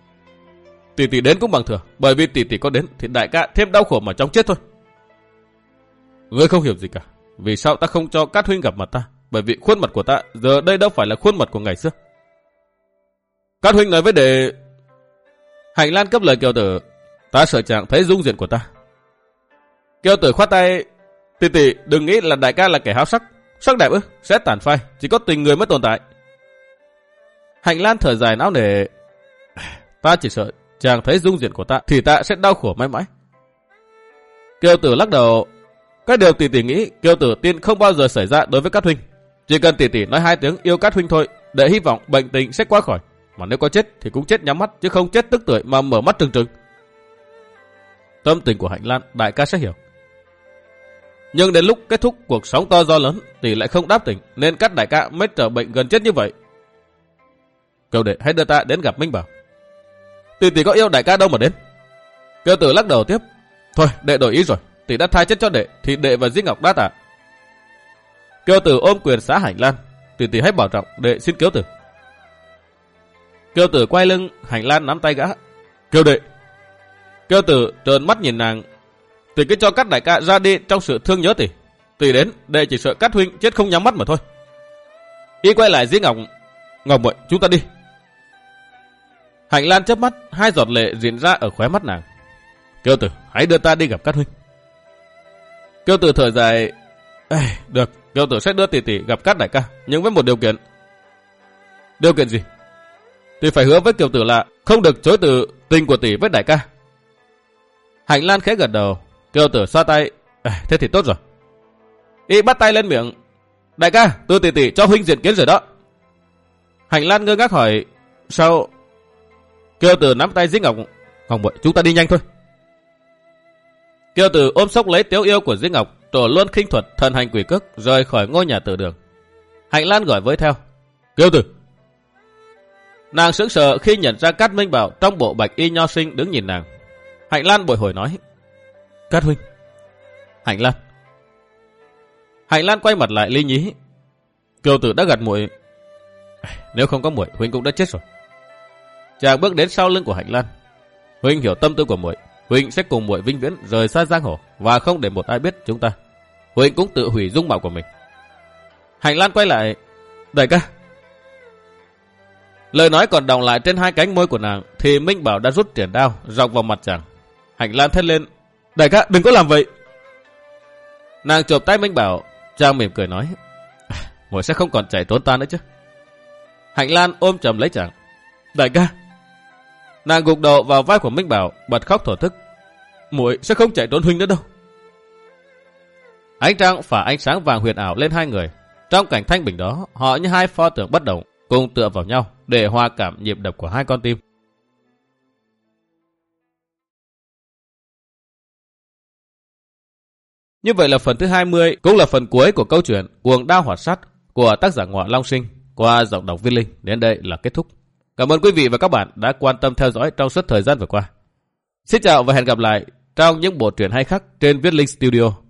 Tỷ tỷ đến cũng bằng thừa, bởi vì tỷ tỷ có đến thì đại ca thêm đau khổ mà chóng chết thôi." "Ngươi không hiểu gì cả. Vì sao ta không cho Cát huynh gặp mặt ta? Bởi vì khuôn mặt của ta giờ đây đâu phải là khuôn mặt của ngày xưa." "Cát huynh nói với đệ..." Hạnh Lan cấp lời Kiêu Tử: "Ta sợ chàng thấy dung diện của ta." Kiêu Tử khoát tay: "Tỷ tỷ đừng nghĩ là đại ca là kẻ háo sắc. Sắc đẹp sẽ tàn phai, chỉ có tình người mới tồn tại." Hạnh Lan thở dài não nề: "Ta chỉ sợ chàng thấy dung diện của ta thì ta sẽ đau khổ mãi mãi." Kiêu Tử lắc đầu: "Cái điều tỷ tỷ nghĩ Kiêu Tử tin không bao giờ xảy ra đối với Cát huynh. Chỉ cần tỷ tỷ nói 2 tiếng yêu Cát huynh thôi, để hy vọng bệnh tình sẽ qua khỏi. Mà nếu có chết thì cũng chết nhắm mắt, chứ không chết tức tưởi mà mở mắt trừng trừng." Tâm tình của Hạnh Lan đại ca sẽ hiểu. Nhưng đến lúc kết thúc cuộc sóng to gió lớn, tỷ lại không đáp tỉnh, nên Cát đại ca mới trở bệnh gần chết như vậy. Cầu đệ hãy đưa ta đến gặp Minh Bảo." "Tỷ có yêu đại ca đâu mà đến." Kiêu Tử lắc đầu tiếp: "Thôi, đệ đổi ý rồi. Tỷ đã tha chết cho đệ thì đệ và Dĩ Ngọc đa tạ." Kiêu Tử ôm quyền xá Hạnh Lan: Tỷ hãy bảo trọng, đệ xin Kiêu Tử." Kiêu Tử quay lưng, Hạnh Lan nắm tay gã: "Kiêu đệ." Kiêu Tử trợn mắt nhìn nàng: Tỷ cứ cho Cát đại ca ra đi trong sự thương nhớ tỷ. Tỷ đến để chỉ sợ Cát huynh chết không nhắm mắt mà thôi. Y quay lại Dĩ Ngọc. Ngọc muội, chúng ta đi. Hạnh Lan chớp mắt, hai giọt lệ rịn ra ở khóe mắt nàng. Kiều Tử, hãy đưa ta đi gặp Cát huynh. Kiều Tử thở dài. Được, Kiều Tử sẽ đưa tỷ gặp Cát đại ca, nhưng với một điều kiện. Điều kiện gì? Tỷ phải hứa với Kiều Tử là không được chối từ tình của tỷ với đại ca. Hạnh Lan khẽ gật đầu. Kiều Tử xoa tay. Thế thì tốt rồi. Y bắt tay lên miệng. Đại ca, tôi tỷ cho huynh diện kiến rồi đó. Hạnh Lan ngơ ngác hỏi. Sao? Kiều Tử nắm tay Dĩ Ngọc. Ngọc muội, chúng ta đi nhanh thôi. Kiều Tử ôm sốc lấy Tiếu Yêu của Dĩ Ngọc, trổ luôn khinh thuật thần hành quỷ cước, rời khỏi ngôi nhà Tử Đường. Hạnh Lan gọi với theo. Kiều Tử. Nàng sững sờ khi nhận ra Cát Minh Bảo trong bộ bạch y nho sinh đứng nhìn nàng. Hạnh Lan bồi hồi nói. Cát huynh. Hạnh Lan. Hạnh Lan quay mặt lại Lý Nhí. Kiều Tử đã gật muội. Nếu không có muội, huynh cũng đã chết rồi. Chàng bước đến sau lưng của Hạnh Lan. Huynh hiểu tâm tư của muội, huynh sẽ cùng muội vĩnh viễn rời xa giang hồ và không để một ai biết chúng ta. Huynh cũng tự hủy dung mạo của mình. Hạnh Lan quay lại. Đại ca. Lời nói còn đọng lại trên hai cánh môi của nàng thì Minh Bảo đã rút triển đao dọc vào mặt chàng. Hạnh Lan thét lên. Đại ca, đừng có làm vậy. Nàng chộp tay Minh Bảo. Chàng mỉm cười nói. Muội sẽ không còn chạy trốn ta nữa chứ. Hạnh Lan ôm chầm lấy chàng. Đại ca. Nàng gục đầu vào vai của Minh Bảo, bật khóc thổ thức. Muội sẽ không chạy trốn huynh nữa đâu. Ánh trăng phả ánh sáng vàng huyền ảo lên hai người. Trong cảnh thanh bình đó, họ như hai pho tượng bất động, cùng tựa vào nhau để hòa cảm nhịp đập của hai con tim. Như vậy là phần thứ 20 cũng là phần cuối của câu chuyện Cuồng Đao Hỏa Sát của tác giả Ngọa Long Sinh qua giọng đọc Viết Linh. Đến đây là kết thúc. Cảm ơn quý vị và các bạn đã quan tâm theo dõi trong suốt thời gian vừa qua. Xin chào và hẹn gặp lại trong những bộ truyện hay khác trên Viết Linh Studio.